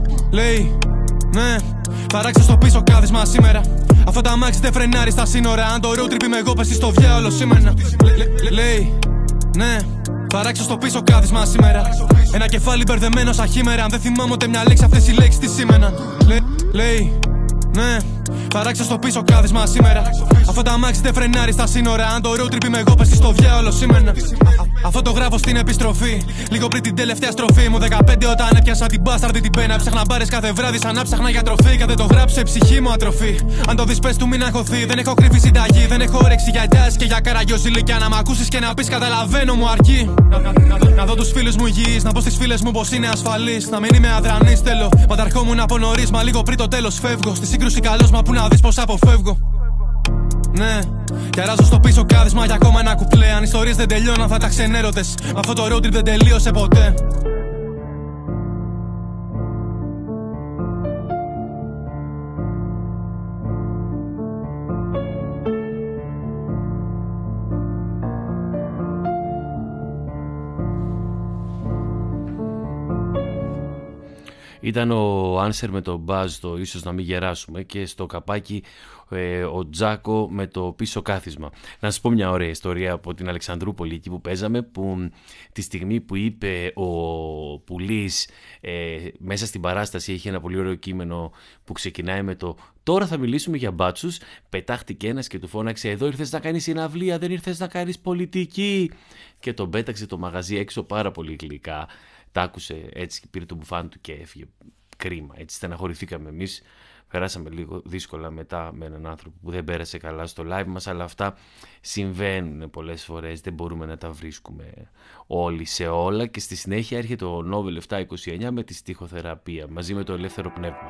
Λέει, ναι, παράξω στο πίσω κάθισμα σήμερα. Αυτό τα αμάξι δεν φρενάρει στα σύνορα. Αν το road trip είμαι εγώ, πες στο διάολο σήμερα. Λέει, ναι, παράξω στο πίσω κάθισμα σήμερα. Ένα κεφάλι μπερδεμένο σαν χήμερα. Αν δεν θυμάμαι ούτε μια λέξη, αυτές οι λέξεις τι σήμαιναν. Λέει, ναι, παράξω στο πίσω κάθισμα σήμερα. Αυτό τα αμάξι δεν φρενάρει στα σύνορα. Αν το road trip είμαι εγώ, πες στο διάολο σήμερα. Αυτό το γράφω στην επιστροφή. Λίγο πριν την τελευταία στροφή μου. δεκαπέντε όταν έπιασα την μπάσταρδη την πένα. Ψάχνα μπάρες κάθε βράδυ σαν να ψάχνα για τροφή. Και δεν το γράψε ψυχή μου ατροφή. Αν το δεις πες του μην αγχωθεί. Δεν έχω κρύβει συνταγή. Δεν έχω όρεξη για γιάς και για καραγιόζηλικιά. Να μ' ακούσεις και να πεις καταλαβαίνω μου αρκεί. Να, να, να, να δω τους φίλους μου υγιείς. Να πω στις φίλες μου πως είναι ασφαλής. Να μην είμαι αδρανής θέλω. Πάντα ερχόμουν από νωρίς. Μα λίγο πριν το τέλος φεύγω. Στη σύγκρουση καλός μα που να δεις πως αποφεύγω. Ναι, και αράζω στο πίσω κάθισμα για ακόμα ένα κουπλέ. Αν ιστορίες δεν τελειώναν θα τα ξενέρωτες. Αυτό το road trip δεν τελείωσε ποτέ. Ήταν ο Answer με το Buzz το ίσως να μην γεράσουμε και στο καπάκι ε, ο Τζάκο με το πίσω κάθισμα. Να σας πω μια ωραία ιστορία από την Αλεξανδρούπολη εκεί που παίζαμε, που τη στιγμή που είπε ο Πουλής ε, μέσα στην παράσταση είχε ένα πολύ ωραίο κείμενο που ξεκινάει με το «Τώρα θα μιλήσουμε για μπάτσους», πετάχτηκε ένας και του φώναξε «Εδώ ήρθες να κάνεις συναυλία, δεν ήρθες να κάνεις πολιτική», και τον πέταξε το μαγαζί έξω πάρα πολύ γλυκά. Τ' άκουσε έτσι και πήρε το μπουφάν του και έφυγε. Κρίμα, έτσι στεναχωρηθήκαμε εμείς. Περάσαμε λίγο δύσκολα μετά με έναν άνθρωπο που δεν πέρασε καλά στο live μας, αλλά αυτά συμβαίνουν πολλές φορές, δεν μπορούμε να τα βρίσκουμε όλοι σε όλα. Και στη συνέχεια έρχεται ο Νόβελ επτακόσια είκοσι εννιά με τη στιχοθεραπεία μαζί με το Ελεύθερο Πνεύμα.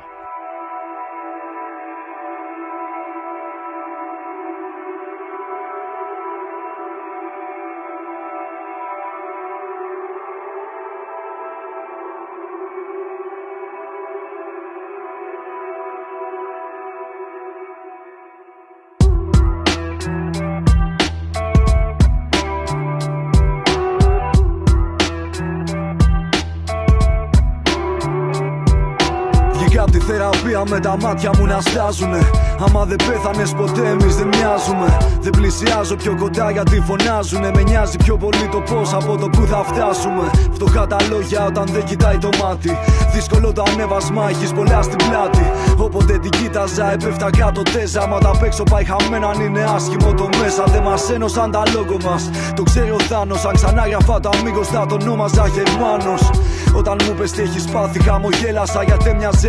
Θεραπεία με τα μάτια μου να στάζουνε. Άμα δεν πέθανες ποτέ εμείς δεν μοιάζουμε. Δεν πλησιάζω πιο κοντά γιατί φωνάζουνε. Με νοιάζει πιο πολύ το πώς από το που θα φτάσουμε. Φτωχά τα λόγια όταν δεν κοιτάει το μάτι. Δύσκολο το ανέβασμα, έχεις πολλά στην πλάτη. Όποτε την κοίταζα έπεφτα κάτω τέζα. Μα τα απ' έξω πάει χαμένα αν είναι άσχημο το μέσα. Δεν μας ένωσαν τα λόγο μας. Το ξέρει ο Θάνος. Αν ξανά γραφά το αμίγος θα τον ονόμαζα Γερμάνος. Όταν μου πες τι έχεις πάθει χαμογέλασα γιατί έμοιαζε απίστευτο.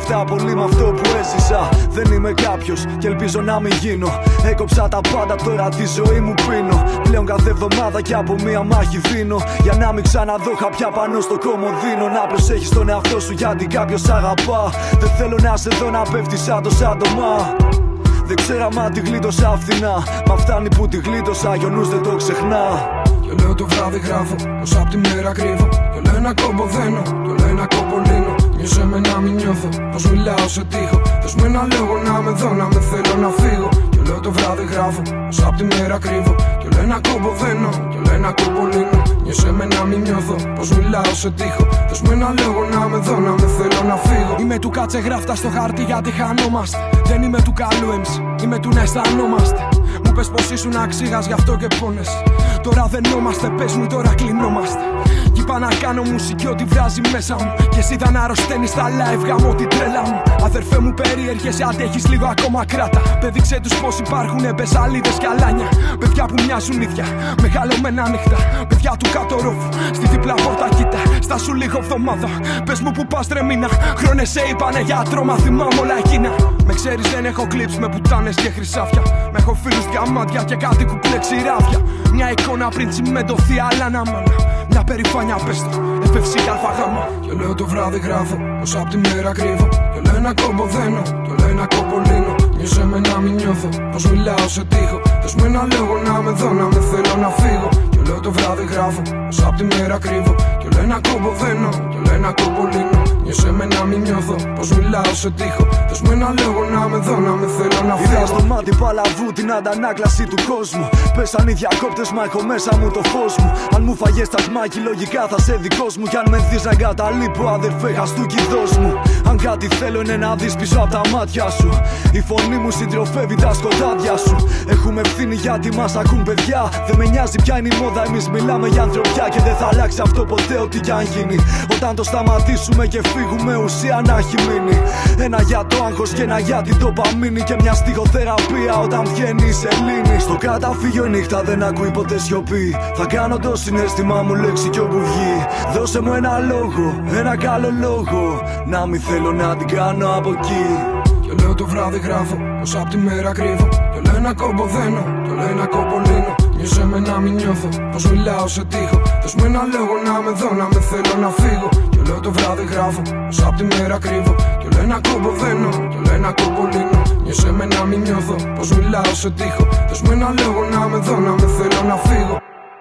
λεφτά πολύ με αυτό που έζησα. Δεν είμαι κάποιος και ελπίζω να μην γίνω. Έκοψα τα πάντα, τώρα τη ζωή μου πίνω. Πλέον κάθε εβδομάδα κι από μία μάχη δίνω. Για να μην ξαναδώ χαπιά πάνω στο κομμωδίνο. Να προσέχεις τον εαυτό σου γιατί κάποιος αγαπά. Δεν θέλω να σε δω να πέφτεις σαν το σάντομα. Δεν ξέρω αν τη γλίτωσα φθηνά. Μα φτάνει που τη γλίτωσα κι ο νους δεν το ξεχνά. Και λέω το βράδυ γράφω, πως απ' τη μέρα κρύβω. Και λέω ένα κόμπο δένω, και λέω ένα κόμπο λύνω. Νιώσε με να μην νιώθω, πως μιλάω σε τείχο. Δες με ένα λόγο να με δω, να με θέλω να φύγω. Και λέω το βράδυ γράφω, πως απ' τη μέρα κρύβω. Και λέω ένα κόμπο δένω, και λέω ένα κόμπο λύνω. Νιώσε με να μην νιώθω, πως μιλάω σε τείχο. Δες με ένα λόγο να με δω, να με θέλω να φύγω. Είμαι του κάτσε γράφτα στο χάρτη γιατί χανόμαστε. Δεν είμαι του καλού εμς, είμαι του να αισθανόμαστε. Μου πες πως ήσουν αξίγας γι' αυτό και πόνες. Τώρα δενόμαστε, πες μου τώρα κλεινόμαστε. Κι είπα να κάνω μουσική ό,τι βράζει μέσα μου. Και εσύ θα να αρρωσταίνεις στα live, γαμώ την τρέλα μου. Αδερφέ μου περίεργες, αντέχεις λίγο ακόμα κράτα. Πέδειξε τους πως υπάρχουνε μπεσαλίδες κι αλάνια. Παιδιά που μοιάζουν ίδια, μεγαλωμένα νύχτα. Παιδιά του κάτω ρόφου, στη διπλά πόρτα κοίτα. Στάσου λίγο εβδομάδα, πες μου που πας τρε μήνα. Χρόνες σε είπανε γιατρό, μα θυμάμαι όλα εκείνα. Με ξέρεις δεν έχω κλιπς με πουτάνες και χρυσάφια. Με έχω φίλους διαμάντια και κάτι κουπλέ ξηράβια. Μια εικόνα πριν τσιμεντωθεί άλλα να μάνα. Μια περηφάνια πες το, εφευσή κι αλφαγάμα. Και λέω το βράδυ γράφω, πως απ' τη μέρα κρύβω. Και λέω ένα κόμπο δένω, και λέω ένα κόμπο λύνω. Νιώσε με να μην νιώθω, πως μιλάω σε τείχο. Δες με ένα λόγο να με δω, να με θέλω να φύγω. Και λέω το βράδυ γράφω, πως απ' τη μέρα κρύβω. Και λέω ένα κόμπο δένω, και λέω ένα κόμπο λύνω. Νιώσε με να μην νιώθω, πως μιλάω σε τείχο. Δες με ένα λόγο να με δω, να με θέλω να φύγω. Είδα στο μάτι παλαβού την αντανάκλαση του κόσμου. Πέσαν οι διακόπτες, μα έχω μέσα μου το φως μου. Αν μου φαγες τα σμάκι, λογικά θα σε δικός μου. Κι αν με δεις να εγκαταλείπω, αδερφέ, χαστούκι δώσ' μου. Αν κάτι θέλω είναι να δεις πίσω από τα μάτια σου. Η φωνή μου συντροφεύει τα σκοτάδια σου. Έχουμε ευθύνη γιατί μας ακούν παιδιά. Δεν με νοιάζει πια είναι η μόδα, εμείς μιλάμε για ανθρωπιά. Και δεν θα αλλάξει αυτό ποτέ, ό,τι κι αν γίνει. Όταν το σταματήσουμε και φύγουμε, ουσία να έχει μείνει. Ένα για το άγχος και ένα για την ντοπαμίνη. Και μια στιχοθεραπεία όταν βγαίνει η σελήνη. Στο καταφύγιο η νύχτα δεν ακούει ποτέ σιωπή. Θα κάνω το συναίσθημά μου λέξη κι όπου βγει. Δώσε μου ένα λόγο, ένα καλό λόγο. Να μην θέλω να την κάνω από εκεί. Και λέω το βράδυ γράφω, πως απ' τη μέρα κρύβω. Και λέω ένα κόμπο δένω, και λέω ένα κόμπο λύνω. Νιώσε με να μην νιώθω, πως μιλάω σε τείχο. Δες με ένα λόγο να με δω, να με θέλω να φύγω. Και λέω το βράδυ γράφω, πως απ' τη μέρα κρύβω. Και λέω ένα κόμπο δένω, και λέω ένα κόμπο λύνω. Νιώσε με να μην νιώθω, πως μιλάω σε τείχο. Δες με ένα λόγο να με δω, να με θέλω να φύγω.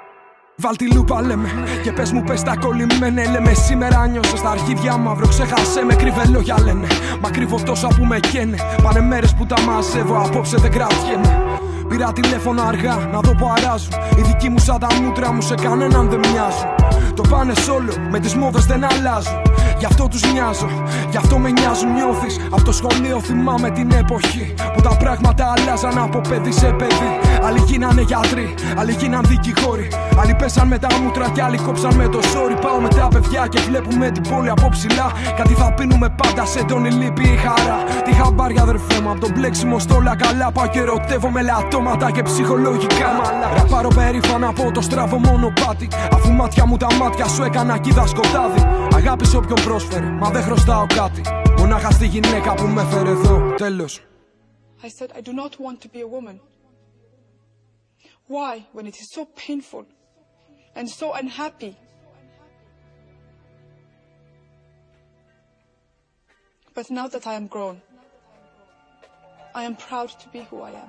Βάλ τη λούπα λέμε και πες μου πες τα κολλημένε. Λέμε σήμερα νιώσε στα αρχίδια μαύρο, ξέχασε με, κρύβε λόγια λένε. Μα κρύβω τόσα που με καίνε. Πάνε μέρες που τα μαζεύω, απόψε δεν κρατιέμαι. Πήρα τηλέφωνο αργά να δω που αράζουν. Οι δικοί μου σαν τα μούτρα μου σε κανέναν δεν μοιάζουν. Το πάνε σόλο, με τις μόδες δεν αλλάζουν. Γι' αυτό τους νοιάζω, γι' αυτό με νοιάζουν νιώθεις. Από το σχολείο θυμάμαι την εποχή που τα πράγματα αλλάζαν από παιδί σε παιδί. Άλλοι γίνανε γιατροί, άλλοι γίναν δικηγόροι. Άλλοι πέσαν με τα μούτρα κι άλλοι κόψαν με το σόρι. Πάω με τα παιδιά και βλέπουμε την πόλη από ψηλά. Κάτι θα πίνουμε πάντα, σε τον λύπη η χαρά. Τι χαμπάρια αδερφέ μου, απ' το μπλέξιμο στο όλα καλά. Πάω και ερωτεύομαι λατώματα και ψυχολογικά. Ραπάρω περήφανα από το στραβό μονοπάτι. Αφού μάτια μου τα μάτια σου έκανα κι είδα σκοτάδι. Αγάπησε όποιον πρόσφερε, μα δεν χρωστάω κάτι. Μονάχα στη γυναίκα που με έφερε εδώ, τέλος. I said I do not want to be a woman. Why, when it is so painful and so unhappy? But now that I am grown, I am proud to be who I am.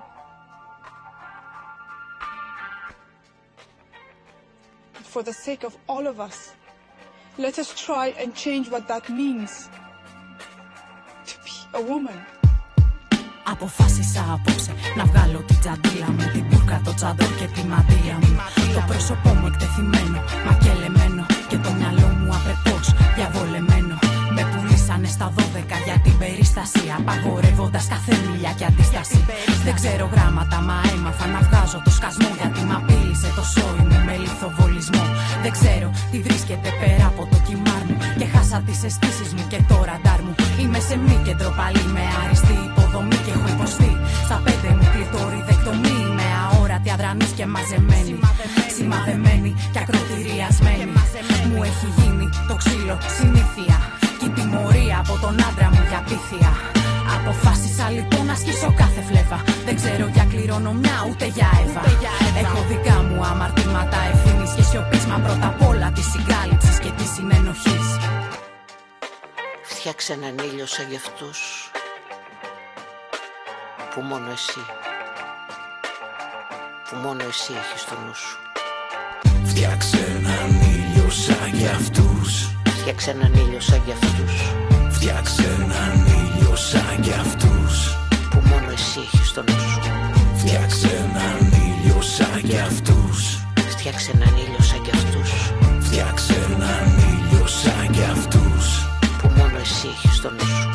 But for the sake of all of us, let us try and change what that means to be a woman. Αποφάσισα απόψε να βγάλω την τσαντίλα μου, την μπουρκα, το τσαντόρ και τη μαντήλα μου. Το πρόσωπό μου εκτεθειμένο, μακελεμένο και το μυαλό μου απρεπώς διαβολεμένο. Με πουλήσανε στα δώδεκα για την περίσταση, απαγορεύοντας κάθε μιλιά και αντίσταση. Δεν ξέρω γράμματα, μα έμαθα να βγάζω το σκασμό, γιατί μ' απείλησε το σόι μου με λιθοβολισμό. Δεν ξέρω τι βρίσκεται πέρα από το κοιμάρ μου και χάσα τις αισθήσεις μου και το ραντάρ μου. Είμαι σε μη κέντρο πάλι με άριστη υποδομή και έχω υποστεί στα πέντε μου κλειτοριδεκτομή. Είμαι αόρατη, αδρανής και μαζεμένη, σημαδεμένη και ακροτηριασμένη. Μου έχει γίνει το ξύλο συνήθεια Σκληροπυρηνική τιμωρία από τον άντρα μου για πίθια. Αποφάσισα λοιπόν να σκίσω κάθε φλέβα. Δεν ξέρω για κληρονομιά ούτε για Εύα. Έχω δικά μου αμαρτήματα ευθύνης και σιωπής, μα πρώτα απ' όλα της συγκάλυψης και της συνενοχής. Φτιάξε έναν ήλιο σαν γι' αυτούς που μόνο εσύ, που μόνο εσύ έχεις στο νου σου. Φτιάξε έναν ήλιο σαν γι' αυτούς. Φτιάξε έναν ήλιο σαν γι' αυτούς. Φτιάξε έναν ήλιο σαν κι αυτούς που μόνο εσύ έχεις στο νου σου. Φτιάξε έναν ήλιο σαν κι αυτούς. Φτιάξε έναν ήλιο σαν κι αυτούς. Φτιάξε έναν ήλιο σαν κι αυτούς που μόνο εσύ έχεις στο νου σου.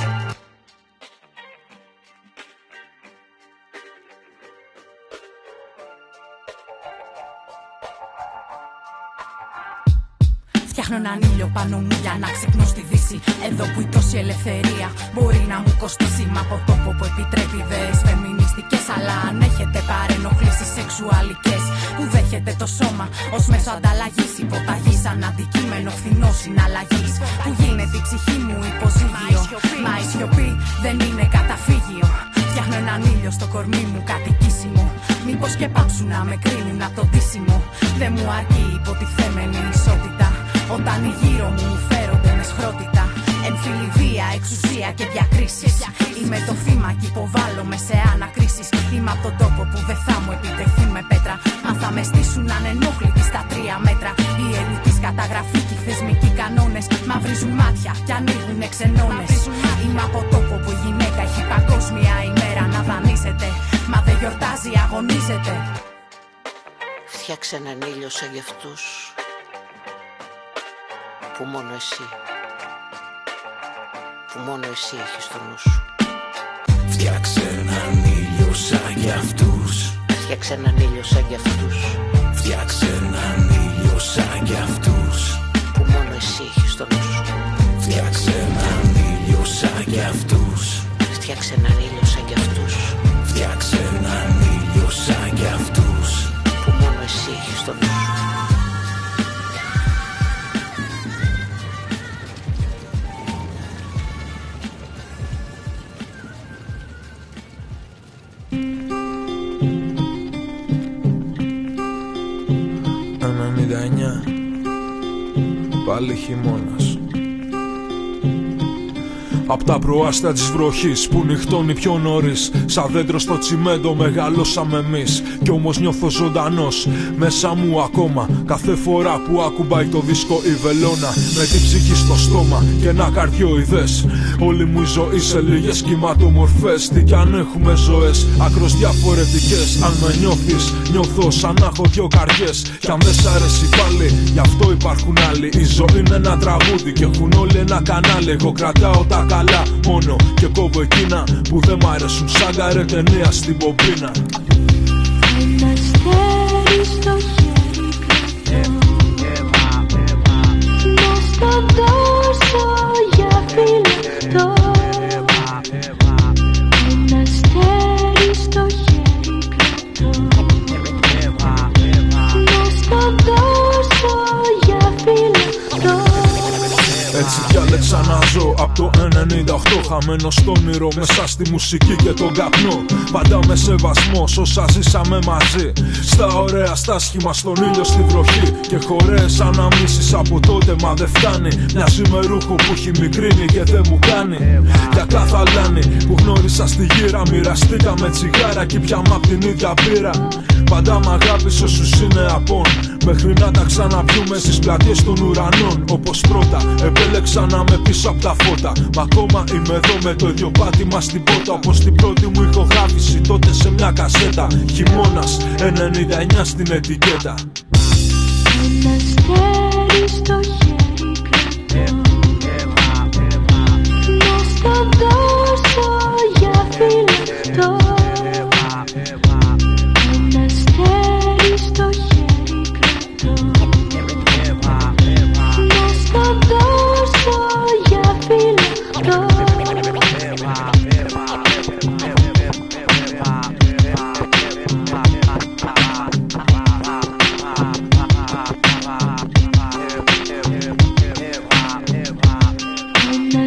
Φτιάχνω έναν ήλιο πάνω μου για να ξυπνώ στη δύση. Εδώ που η τόση ελευθερία μπορεί να μου κοστίσει. Μα από τόπο που επιτρέπει ιδέες φεμινιστικές, αλλά αν έχετε παρενοχλήσεις σεξουαλικές, που δέχεται το σώμα ως μέσο ανταλλαγής, υποταγής σαν αντικείμενο φθηνός συναλλαγής, που γίνεται η ψυχή μου υποζύγιο. Μα η σιωπή δεν είναι καταφύγιο. Φτιάχνω έναν ήλιο στο κορμί μου κατοικήσιμο. Μήπως και πάψουν να με κρίνουν από το ντύσιμο. Δεν μου αρκεί η υποτιθέμενη ισότητα, όταν οι γύρω μου φέρονται με σχρότητα. Εμφυλή βία, εξουσία και διακρίσεις. Είμαι το θύμα και υποβάλλομαι σε ανακρίσεις. Είμαι από τον τόπο που δεν θα μου επιτεθεί με πέτρα. Αν θα με στήσουν ανενόχλητοι στα τρία μέτρα. Οι ελληνικοί καταγραφή και οι θεσμικοί κανόνες μαυρίζουν μάτια κι ανοίγουν ξενώνες. Είμαι από τόπο που η γυναίκα έχει παγκόσμια ημέρα να δανείζεται. Μα δεν γιορτάζει, αγωνίζεται. Φτιάξε έναν ήλιο σαν γι' αυτούς που μόνο εσύ, που μόνο εσύ έχεις στο νου σου. Φτιάξε έναν ήλιο σαν κι αυτούς. Φτιάξε έναν ήλιο σαν κι αυτούς. Φτιάξε έναν ήλιο σαν κι αυτούς που μόνο εσύ έχεις στο νου σου. Φτιάξε έναν ήλιο σαν κι αυτούς. Φτιάξε έναν ήλιο σαν κι αυτούς. Φτιάξε έναν ήλιο σαν κι αυτούς που μόνο εσύ έχεις στο νου σου. ενενήντα εννιά Πάλι χειμώνας. Απ' τα προάστια της βροχής που νυχτώνει πιο νωρίς, σαν δέντρο στο τσιμέντο μεγαλώσαμε εμείς. Κι όμως νιώθω ζωντανός μέσα μου ακόμα, κάθε φορά που ακουμπάει το δίσκο η βελόνα. Με την ψυχή στο στόμα και ένα καρδιοειδές. Όλη μου η ζωή σε λίγες κυματομορφές. Τι κι αν έχουμε ζωές άκρως διαφορετικές. Αν με νιώθεις νιώθω σαν να έχω δυο καρδιές. Κι αν δεν σ' αρέσει πάλι γι' αυτό υπάρχουν άλλοι. Η ζωή είναι ένα τραγούδι και έχουν όλοι ένα κανάλι. Εγώ κρατάω τα καλά μόνο και κόβω εκείνα που δεν μ' αρέσουν, σαν καρέ ταινία στην πομπίνα. Ένα αστέρι στο χέρι κρατώ, να στο δώσω για φιλετό. Ένα αστέρι στο χέρι κρατώ, να στο δώσω για φιλετό. Έτσι διάλεξα να ζω απ' το ενενήντα οκτώ, χαμένο στο όνειρο μέσα στη μουσική και τον καπνό. Πάντα με σεβασμό όσα ζήσαμε μαζί, στα ωραία, στα σχήμα, στον ήλιο, στη βροχή. Και χορέες αναμνήσεις από τότε μα δεν φτάνει. Μοιάζει με ρούχο που έχει μικρύνει και δεν μου κάνει. Για κάθε αλάνη που γνώρισα στη γύρα, μοιραστήκαμε τσιγάρα και πιάμα απ' την ίδια μπύρα. Πάντα μ' αγάπησε όσους είναι απόν, μέχρι να τα ξαναπιούμε στις πλατείες των ουρανών. Όπως πρώτα επέλεξα να με πίσω απ' τα φώτα, μα ακόμα είμαι εδώ με το ίδιο πάτημα στην πόρτα. Όπως την πρώτη μου ηχογράφηση τότε σε μια κασέτα. Χειμώνας ενενήντα εννιά στην ετικέτα. Ένα αστέρι στο χέρι κρατώ, να στο δώσω για φιλετό. Ένα αστέρι στο χέρι κρατώ, να στο δώσω για φιλετό. Ένα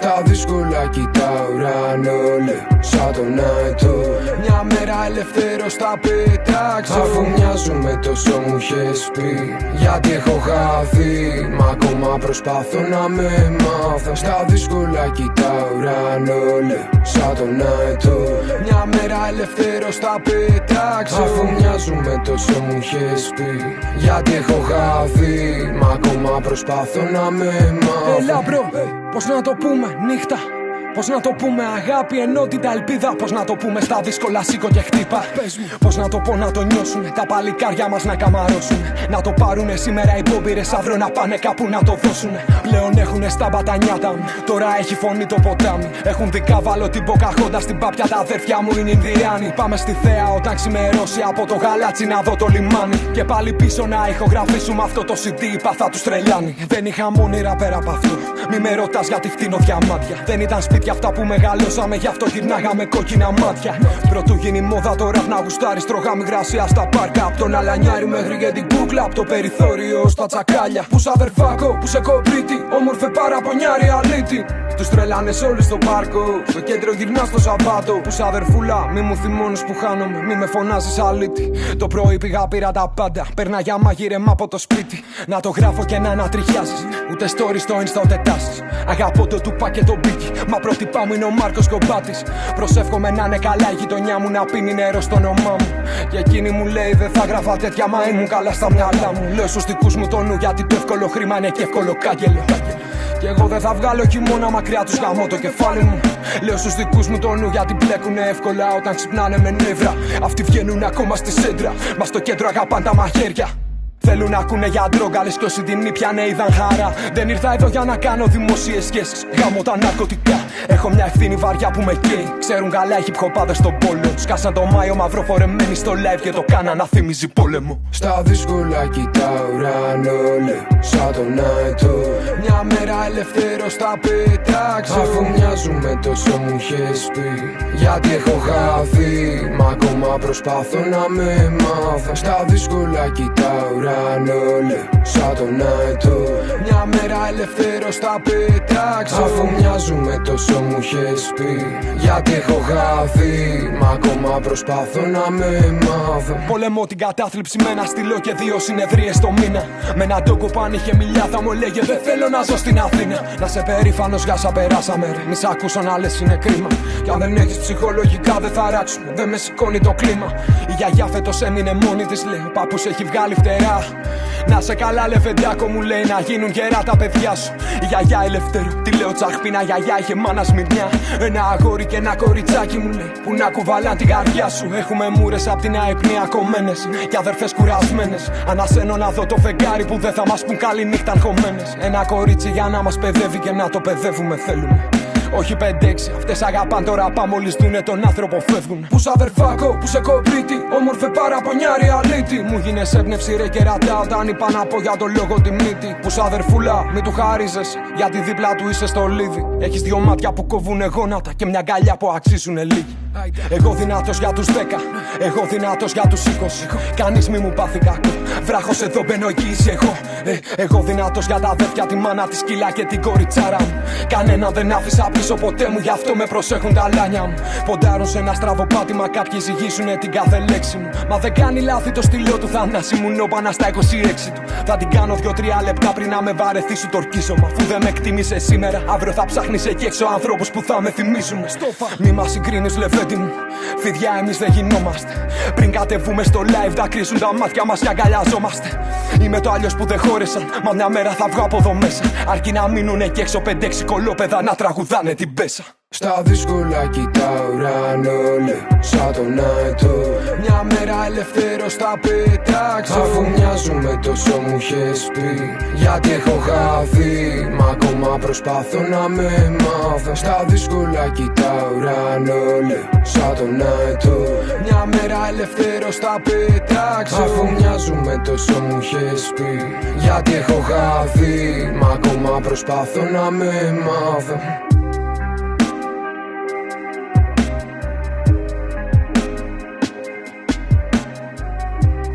Στα δύσκολα κοιτάω ουρανό, λέω σαν τον αετό. Μια μέρα ελευθέρω θα πετάξω, αφού μοιάζουμε τόσο μου είχες πει. Γιατί έχω χαθεί, μα ακόμα προσπαθώ να με μάθω. Στα δύσκολα κοιτάω ουρανό, λέω σαν τον αετό. Μια μέρα ελευθέρω θα πετάξω, αφού μοιάζουμε τόσο μου είχες πει. Γιατί έχω χαθεί, μα ακόμα προσπαθώ να με μάθω. Έλα μπρο, πώς να το πούμε, νύχτα. Πώς να το πούμε, αγάπη, ενότητα, ελπίδα. Πώς να το πούμε, στα δύσκολα σήκω και χτύπα. Πώς να το πω, να το νιώσουν τα παλικάρια μας να καμαρώσουν. Να το πάρουνε σήμερα οι πόμπειρες, αύριο να πάνε κάπου να το δώσουν. Πλέον έχουνε στα μπατανιάτα μου, τώρα έχει φωνή το ποτάμι. Έχουν δικά, βάλω την Ποκαχόντα στην πάπια, τα αδέρφια μου είναι Ινδιάνοι. Πάμε στη θέα όταν ξημερώσει, από το γαλάτσι να δω το λιμάνι. Και πάλι πίσω να ηχογραφήσουμε αυτό το σι ντι, είπα θα τους τρελάνει. Δεν είχα μόνιρα πέρα από αυτό. Μη με ρωτάς γιατί φτύνω διαμάντια. Δεν ήταν σπίτια αυτά που μεγαλώσαμε, γι' αυτό γυρνάγαμε κόκκινα μάτια. Πρωτού γίνει μόδα τώρα να γουστάρεις, τρώγαμε υγρασία στα πάρκα. Απ' τον Αλανιάρη μέχρι και την κούκλα, απ' το περιθώριο στα τσακάλια. Που σ' αδερφάκο, που σε κοπρίτη, όμορφε παραπονιάρη αλήτη. Τους τρελάνες όλοι στο πάρκο, στο κέντρο γυρνάς στο Σαββάτο. Που σ' αδερφούλα, μη μου θυμώνεις που χάνομαι, μη με φωνάζεις αλήτη. Το πρωί πήγα πήρα τα πάντα, παίρνα για μαγείρεμα από το σπίτι. Να το γράφω και να ανατριχιάζεις, ούτε story στο Insta ούτε τάσεις. Αγαπώ το Tupac και το Biggie, μα πρότυπά μου είναι ο Μάρκος Κομπάτης. Προσεύχομαι να είναι καλά η γειτονιά μου, να πίνει νερό στο όνομά μου. Και εκείνη μου λέει δεν θα γράφα τέτοια, μα ήμουν καλά στα μυαλά μου. Λέω στους δικούς μου το νου, γιατί το εύκολο χρήμα είναι και εύκολο κάγκελο. Κι εγώ δεν θα βγάλω χειμώνα μακριά τους, γαμώ το κεφάλι μου. Λέω στους δικούς μου το νου, γιατί μπλέκουνε εύκολα όταν ξυπνάνε με νεύρα. Αυτοί βγαίνουν ακόμα στη σέντρα, μα στο κέντρο αγαπάν τα μαχαίρια. Θέλουν να ακούνε για ντρόγκα, λες κι όσοι την ήπιανε είδαν χαρά. Δεν ήρθα εδώ για να κάνω δημόσιες σχέσεις, γάμω τα ναρκωτικά. Έχω μια ευθύνη βαριά που με καίει. Ξέρουν καλά οι χιπχοπάδες στον πόλο. Σκάσαν το Μάιο μαύρο φορεμένοι στο live και το κάνα να θυμίζει πόλεμο. Στα δύσκολα κοιτάω ουρανό, λέω σαν τον αετό. Μια μέρα ελευθέρως θα πετάξω, αφού μοιάζουμε τόσο μου είχες πει. Γιατί έχω χαθεί, μα ακόμα προσπαθώ να με μάθω. Στα δύσκολα κοιτάω ουρανό, λέω σαν τον αετό. Μια μέρα ελευθέρως θα πετάξω, αφού μοιάζουμε τόσο μου είχες πει. Γιατί έχω χαθεί, μα ακόμα προσπαθώ να με μάθω. Πολεμώ την κατάθλιψη με ένα στυλό και δύο συνεδρίες το μήνα. Με έναν τόκο που αν είχε μιλιά θα μου λέγε δεν θέλω να ζω στην Αθήνα. Να σε περήφανος για όσα περάσαμε ρε, μη σ' ακούσω να λες είναι κρίμα. Κι αν δεν έχεις ψυχολογικά δεν θα ράξουμε, δεν με σηκώνει το κλίμα. Η γιαγιά φέτος έμεινε μόνη της λέει, ο παππούς έχει βγάλει φτερά. Να σε καλά λεφεντιάκο μου λέει, να γίνουν γερά τα παιδιά σου. Η γιαγιά ελευθερού, τη λέω τσαχπίνα, γιαγιά είχε μάνα σμυρνιά. Ένα αγόρι και ένα κοριτσάκι μου λέει, που να κουβαλάν την καρδιά σου. Έχουμε μούρες απ' την αϊπνία κομμένες και αδερφές κουρασμένες. Ανασένω να δω το φεγγάρι που δεν θα μας πουν καλή νύχτα αγχωμένες. Ένα κορίτσι για να μας παιδεύει και να το παιδεύουμε θέλουμε. Όχι πέντε-έξι, αυτές αγαπάν τώρα πά μόλις δούνε τον άνθρωπο φεύγουν. Που σ' αδερφάκο, που σε κοπρίτη, όμορφε παραπονιάρη αλήτη. Μου γίνες έμπνευση ρε κερατά όταν είπα να πω για το λόγο τη μύτη. Που σ' αδερφούλα, μη του χάριζες, γιατί δίπλα του είσαι στο λίδι. Έχεις δυο μάτια που κόβουνε γόνατα και μια αγκαλιά που αξίζουνε λίγοι. Εγώ δυνατός για τους δέκα, εγώ δυνατός για τους είκοσι. Κανείς μη μου πάθει κακό, βράχος εδώ μπαίνω εκεί είσαι εγώ. ε, Εγώ δυνατός για τα αδέρφια, τη μάνα, τη σκύλα και την κοριτσάρα μου. Κανένα δεν άφησα πίσω ποτέ μου, γι' αυτό με προσέχουν τα λάνια μου. Ποντάρουν σε ένα στραβό πάτημα, κάποιοι ζυγίσουνε την κάθε λέξη μου. Μα δεν κάνει λάθη το στυλό του θανάση μου, νόπανα στα είκοσι έξι του. Θα την κάνω δύο-τρία λεπτά πριν να με βαρεθεί σου το ορκίζομαι. Αφού δεν με εκτίμησε σήμερα, αύριο θα ψάχνεις εκεί έξω ανθρώπους που θα με θυμίσουν. Μη μας συγκρίνεις λεβέντη μου, φιδιά εμείς δεν γινόμαστε. Πριν κατεβούμε στο live τα κρίσουν τα μάτια μας και αγκαλιαζόμαστε. Είμαι το αλλιώς που δεν χώρεσαν, μα μια μέρα θα βγω από εδώ μέσα. Αρκεί να μείνουνε κι έξω πέντε-έξι κολόπεδα να τραγουδάνε την πέσα. Στα δύσκολα κοιτάω ουρανό, λέω σαν τον αετό. Μια μέρα ελευθέρως θα πετάξω, αφού μοιάζουμε τόσο μου είχες πει. Γιατί έχω χαθεί, μα ακόμα προσπαθώ να με μάθω. Στα δύσκολα κοιτάω ουρανό, λέω σαν τον αετό. Μια μέρα ελευθέρως θα πετάξω, αφού μοιάζουμε τόσο μου είχες πει. Γιατί έχω χαθεί, μα ακόμα προσπαθώ να με μάθω.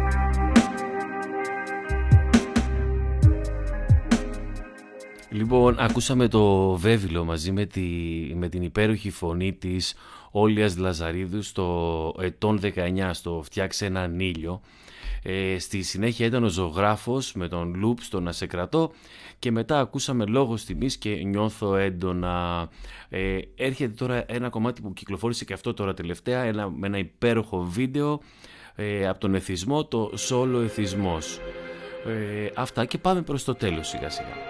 Λοιπόν, Λοιπόν, ακούσαμε το Βέβυλο μαζί με, τη, με την υπέροχη φωνή της Όλιας Λαζαρίδου στο ετών δεκαεννιά, στο «Φτιάξε έναν ήλιο». Ε, στη συνέχεια ήταν ο Ζωγράφος με τον Λουπ στο «Να σε κρατώ» και μετά ακούσαμε «Λόγος τιμής» και «Νιώθω έντονα». Ε, έρχεται τώρα ένα κομμάτι που κυκλοφόρησε και αυτό τώρα τελευταία, ένα, με ένα υπέροχο βίντεο ε, από τον εθισμό, το «Σόλο εθισμός». Ε, αυτά και πάμε προς το τέλος σιγά σιγά.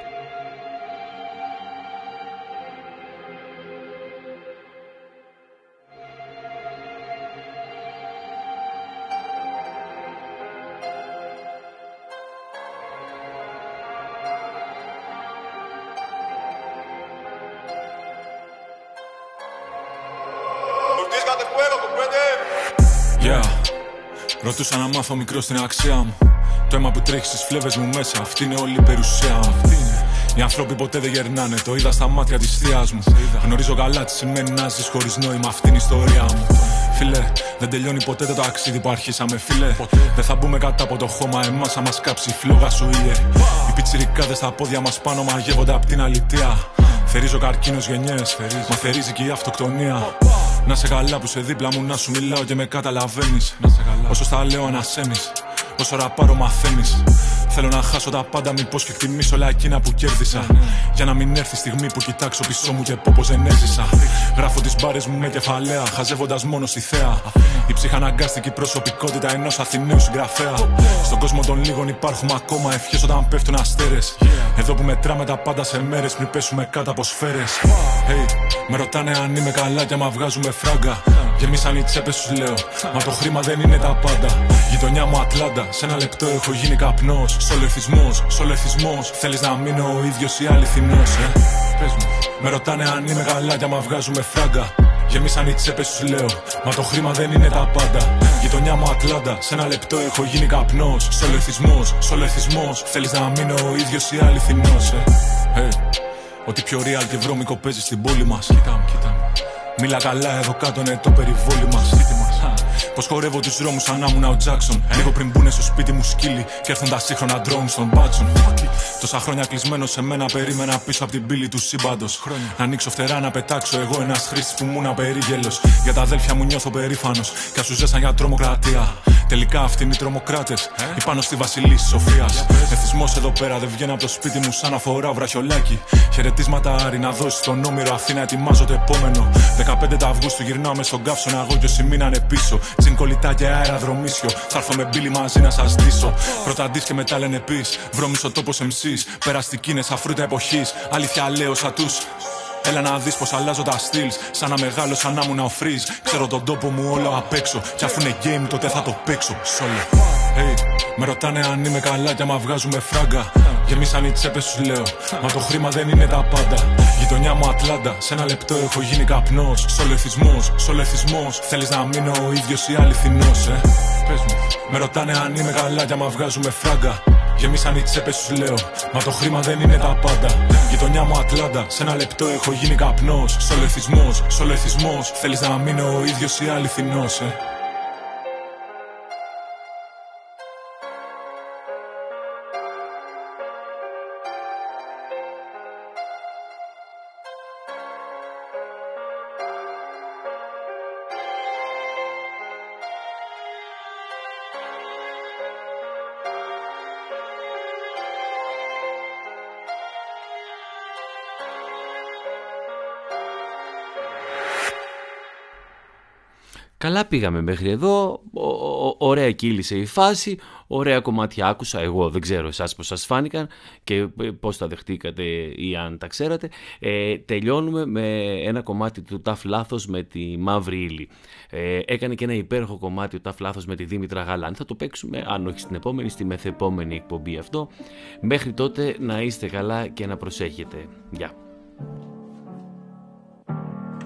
Yeah. Ρωτούσα να μάθω μικρό στην αξία μου. Το αίμα που τρέχει στις φλέβες μου μέσα, αυτή είναι όλη η περιουσία μου. Οι άνθρωποι ποτέ δεν γερνάνε, το είδα στα μάτια της θείας μου. Γνωρίζω καλά τι σημαίνει να ζεις χωρίς νόημα, αυτή είναι η ιστορία μου. Φίλε, δεν τελειώνει ποτέ το ταξίδι που αρχίσαμε, φίλε. Δεν θα μπούμε κάτω από το χώμα, εμάς θα μας κάψει η φλόγα σου, ήλιε. Οι πιτσιρικάδες στα πόδια μας πάνω μαγεύονται απ' την αλητεία. Θερίζω καρκίνος γενιές, μα θερίζει και η αυτοκτονία. Να σε καλά που σε δίπλα μου, να σου μιλάω και με καταλαβαίνεις. Όσο στα λέω ανασένεις, όσο ραπάρω μαθαίνεις. Θέλω να χάσω τα πάντα, μήπως και εκτιμήσω όλα εκείνα που κέρδισα. Για να μην έρθει η στιγμή που κοιτάξω πίσω μου και πω πως δεν έζησα. Γράφω τις μπάρες μου με κεφαλαία, χαζεύοντας μόνο στη θέα. Η ψυχαναγκάστικη προσωπικότητα ενός Αθηναίου συγγραφέα. Στον κόσμο των λίγων υπάρχουμε ακόμα ευχές όταν πέφτουν αστέρες. Εδώ που μετράμε τα πάντα σε μέρες πριν πέσουμε κάτω από σφαίρες. Hey, με ρωτάνε αν είμαι καλά και άμα βγάζουμε φράγκα. Γεμίσαν οι τσέπες τους λέω, μα το χρήμα δεν είναι τα πάντα. Γειτονιά μου Ατλάντα, σε ένα λεπτό έχω γίνει καπνός. Σολεθισμός, σολεθισμός, θέλεις να μείνω ο ίδιος ή αληθινός, ε? Πες μου. Με ρωτάνε αν είμαι καλά και άμα βγάζουμε φράγκα. Γεμίσαν οι τσέπες τους λέω, μα το χρήμα δεν είναι τα πάντα. Γειτονιά μου Ατλάντα, σε ένα λεπτό έχω γίνει καπνός. Σολεθισμός, σολεθισμός, θέλεις να μείνω ο ίδιος ή αληθινός, ε? Hey. Ό,τι πιο real και βρώμικο παίζει στην πόλη μας. Κοίτα μου, κοίτα μου. Μίλα καλά, εδώ κάτω είναι το περιβόλι μας. Πως χορεύω τους δρόμους σαν να ήμουν ο Τζάκσον. Λίγο πριν μπουνε στο σπίτι μου σκύλι και έρθουν τα σύγχρονα drones των μπάτσων. Τόσα χρόνια κλεισμένο σε μένα, περίμενα πίσω από την πύλη του σύμπαντος. Να ανοίξω φτερά, να πετάξω εγώ ένας χρήστης που ήμουν περίγελος. Για τα αδέλφια μου νιώθω περήφανος κι ας σου ζέσαν για τρομοκρατία. Τελικά αυτοί είναι οι τρομοκράτες, ή πάνω στη Βασιλή της Σοφίας. Εθισμός εδώ πέρα, δεν βγαίνω από το σπίτι μου σαν να φοράω βραχιολάκι. Χαιρετίσματα Άρη, να δώσει τον Όμηρο Αθήνα, ετοιμάζω το επόμενο. δεκαπέντε Αυγούστου γυρνάω μες στον καύσωνα, εγώ κι όσοι μείνανε πίσω. Τζιν κολλητά και αεραδρομίσιο, θα έρθω με μπίλι μαζί να σας δείσω. Πρώτα ντύς και μετά λένε πεις, βρώμης ο τόπος εμ σις. Περαστική είναι σαν φρούτα εποχής, αλήθεια λέω σαν τους. Έλα να δεις πως αλλάζω τα στυλς, σαν να μεγάλω, σαν να ήμουν ο Φρίζ. Ξέρω τον τόπο μου όλο απ' έξω, κι αφού είναι game τότε θα το παίξω. Solo. Hey, με ρωτάνε αν είμαι καλά κι άμα βγάζουμε φράγκα. Γεμίσαν οι τσέπες τους λέω, μα το χρήμα δεν είναι τα πάντα. Γειτονιά μου Ατλάντα, σε ένα λεπτό έχω γίνει καπνός. Σολεθισμός, σολεθισμός, θέλεις να μείνω ο ίδιος ή αληθινός, ε? Πες μου. Με ρωτάνε αν είμαι καλά κι άμα βγάζουμε φράγκα. Γεμίσαν οι τσέπες τους λέω, μα το χρήμα δεν είναι τα πάντα. Γειτονιά μου Ατλάντα, σε ένα λεπτό έχω γίνει καπνός. Σολεθισμός, σολεθισμός, θέλεις να μείνω ο ίδιος ή αληθινός, ε? Καλά πήγαμε μέχρι εδώ, ο, ο, ωραία κύλησε η φάση, ωραία κομμάτια άκουσα, εγώ δεν ξέρω εσάς πώς σας φάνηκαν και πώς τα δεχτήκατε ή αν τα ξέρατε. Ε, τελειώνουμε με ένα κομμάτι του Ταφ Λάθος με τη Μαύρη Ύλη. Ε, έκανε και ένα υπέροχο κομμάτι του Ταφ Λάθος με τη Δήμητρα Γαλάνη. Θα το παίξουμε, αν όχι στην επόμενη, στη μεθεπόμενη εκπομπή αυτό. Μέχρι τότε να είστε καλά και να προσέχετε. Γεια.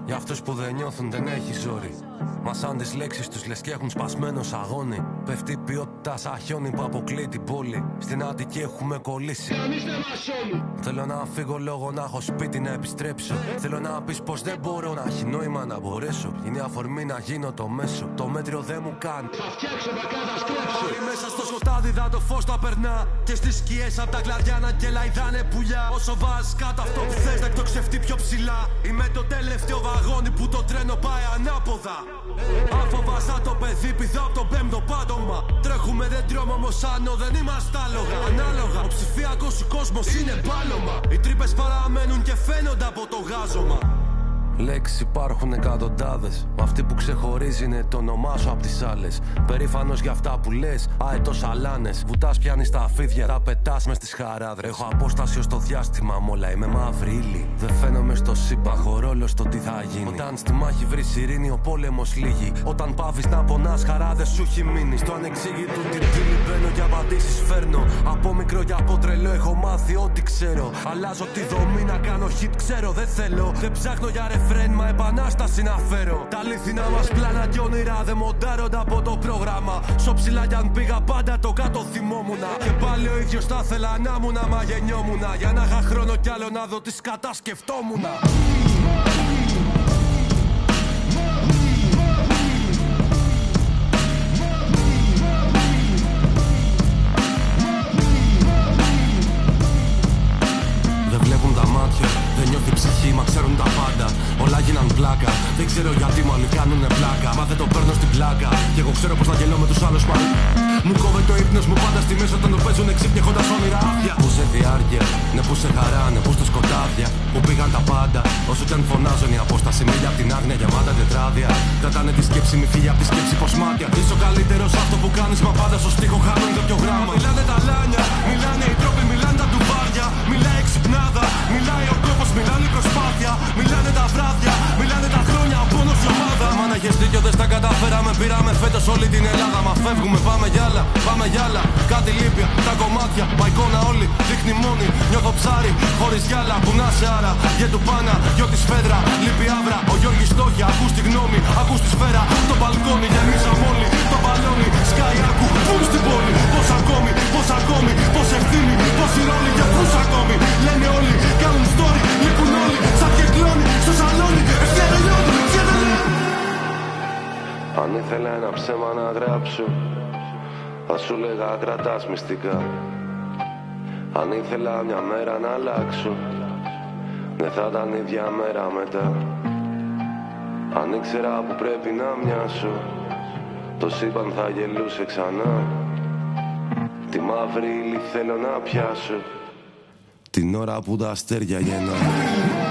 Για αυτούς που δεν νιώθουν δεν έχει ζόρι. Μα σαν τις λέξεις τους λες και έχουν σπασμένο σαγόνι. Πέφτει ποιότητα σαν χιόνι που αποκλείει την πόλη. Στην Αττική έχουμε κολλήσει. Θέλω να φύγω λόγω να έχω σπίτι να επιστρέψω. Θέλω να πεις πως δεν μπορώ να έχει νόημα να μπορέσω. Είναι αφορμή να γίνω το μέσο. Το μέτριο δεν μου κάνει. Θα φτιάξω να καταστρέψω. Όλοι μέσα στο σκοτάδι δα το φως τα περνά. Και στις σκιές απ' τα κλαδιά να κελαϊδάνε πουλιά. Όσο βάζεις κάτω αυτό που θες να εκτοξευτεί πιο ψηλά. Είμαι το τελευταίο βαγόνι που το τρένο πάει ανάποδα. Αν φοβάσαι το παιδί, πηδάω από το πέμπτο πάτωμα. Τρέχουμε δεν τρώμε όμως άνω, δεν είμαστε άλογα. Ανάλογα, ο ψηφιακός σου κόσμος είναι πάλωμα. Οι τρύπες παραμένουν και φαίνονται από το γάζωμα. Λέξεις υπάρχουν εκατοντάδες. Μα αυτή που ξεχωρίζει είναι το όνομά σου απ' τις άλλες. Περήφανος για αυτά που λες, αετός αλάνες. Βουτάς πιάνεις τα αφίδια, τα πετάς μες στις χαράδρες. Έχω απόσταση ως το διάστημα, μ' όλα είμαι μαύρη ύλη. Δεν φαίνομαι στο σύμπαν, έχω ρόλο στο τι θα γίνει. Όταν στη μάχη βρεις ειρήνη, ο πόλεμος λύγει. Όταν πάβεις να πονάς, χαρά δεν σου έχει μείνει. Στο ανεξήγητο την πύλη μπαίνω και απαντήσεις φέρνω. Από μικρό και από τρελό έχω μάθει ό,τι ξέρω. Αλλάζω τη δομή να κάνω hit, ξέρω δεν θέλω. Δεν ψάχνω για ρεφ φρέν, μα επανάσταση να φέρω. Τα αλήθινα μας πλάνα κι όνειρα δεν μοντάρονται από το πρόγραμμα. Σο ψηλά κι αν πήγα πάντα το κάτω θυμόμουνα. Και πάλι ο ίδιος θα ήθελα να ήμουν, μα γεννιόμουνα. Για να είχα χρόνο κι άλλο να δω τι σκατά σκεφτόμουνα. Δεν βλέπουν τα μάτια, δεν νιώθει ψυχή, μα ξέρουν τα πάντα. Όλα γίναν πλάκα, δεν ξέρω γιατί μου άλλοι κάνουνε πλάκα. Μα δεν το παίρνω στην πλάκα, κι εγώ ξέρω πως να γελώ με τους άλλους πάλι. Μου κόβεται ο ύπνος μου πάντα στη μέση όταν το παίζουνε ξύπνια έχοντας όνειρα άδεια. Πού σε διάρκεια, ναι που σε χαρά, ναι που στο σκοτάδια. Που πήγαν τα πάντα, όσο κι αν φωνάζουν η απόσταση μίλια απ' την άγνοια γεμάτα τετράδια. Κρατάνε τη σκέψη, μη φύγει απ' τη σκέψη πως μάτια. Είσαι ο καλύτερος αυτό που κάνεις, μα πάντα στο στίχο χάνουν κάποιο γράμμα. Μιλάνε τα λάνια, μιλάνε οι τρόποι, μιλάνε τα ντουβάρια. Μιλάει ξυπνάδα, μιλάει ο κόπος, μιλάνε η προσπάθεια. Μιλάνε τα βράδια, μιλάνε τα χρόνια, ο πόνος η ομάδα. Μα να έχεις δίκιο δεν στα καταφέραμε, πήραμε φέτος όλη την Ελλάδα. Μα φεύγουμε, πάμε για άλλα, πάμε για άλλα. Κάτι λείπει, τα κομμάτια, μα εικόνα όλη, δείχνει μόνη. Νιώθω ψάρι, χωρίς γυάλα, που να σε άρα. Για του πάνα, γιο τη φέδρα, λείπει άβρα. Ο Γιώργης Στόχια, ακούς τη γνώμη, ακούς τη σφαίρα. Το μπαλκόνι, γεμίσαμε όλοι, το μπαλόνι. Σκάει άκου, πούν στην πόλη. Πώς ακόμη, πώς ακόμη, πώς ευθύνη, πώς οι ρόλοι για τους ακόμη. Λένε όλοι, κάνουν story, λείπουν όλοι. Σαν και κλόνι, στο σαλόνι, ευθεία τελειώνει, ευθεία τελειώνει. Αν ήθελα ένα ψέμα να γράψω, θα σου λέγα κρατάς μυστικά. Αν ήθελα μια μέρα να αλλάξω, δεν θα ήταν ίδια μέρα μετά. Αν ήξερα που πρέπει να μοιάσω, το σύμπαν θα γελούσε ξανά. Τη μαύρη ύλη θέλω να πιάσω, την ώρα που τα αστέρια γεννά.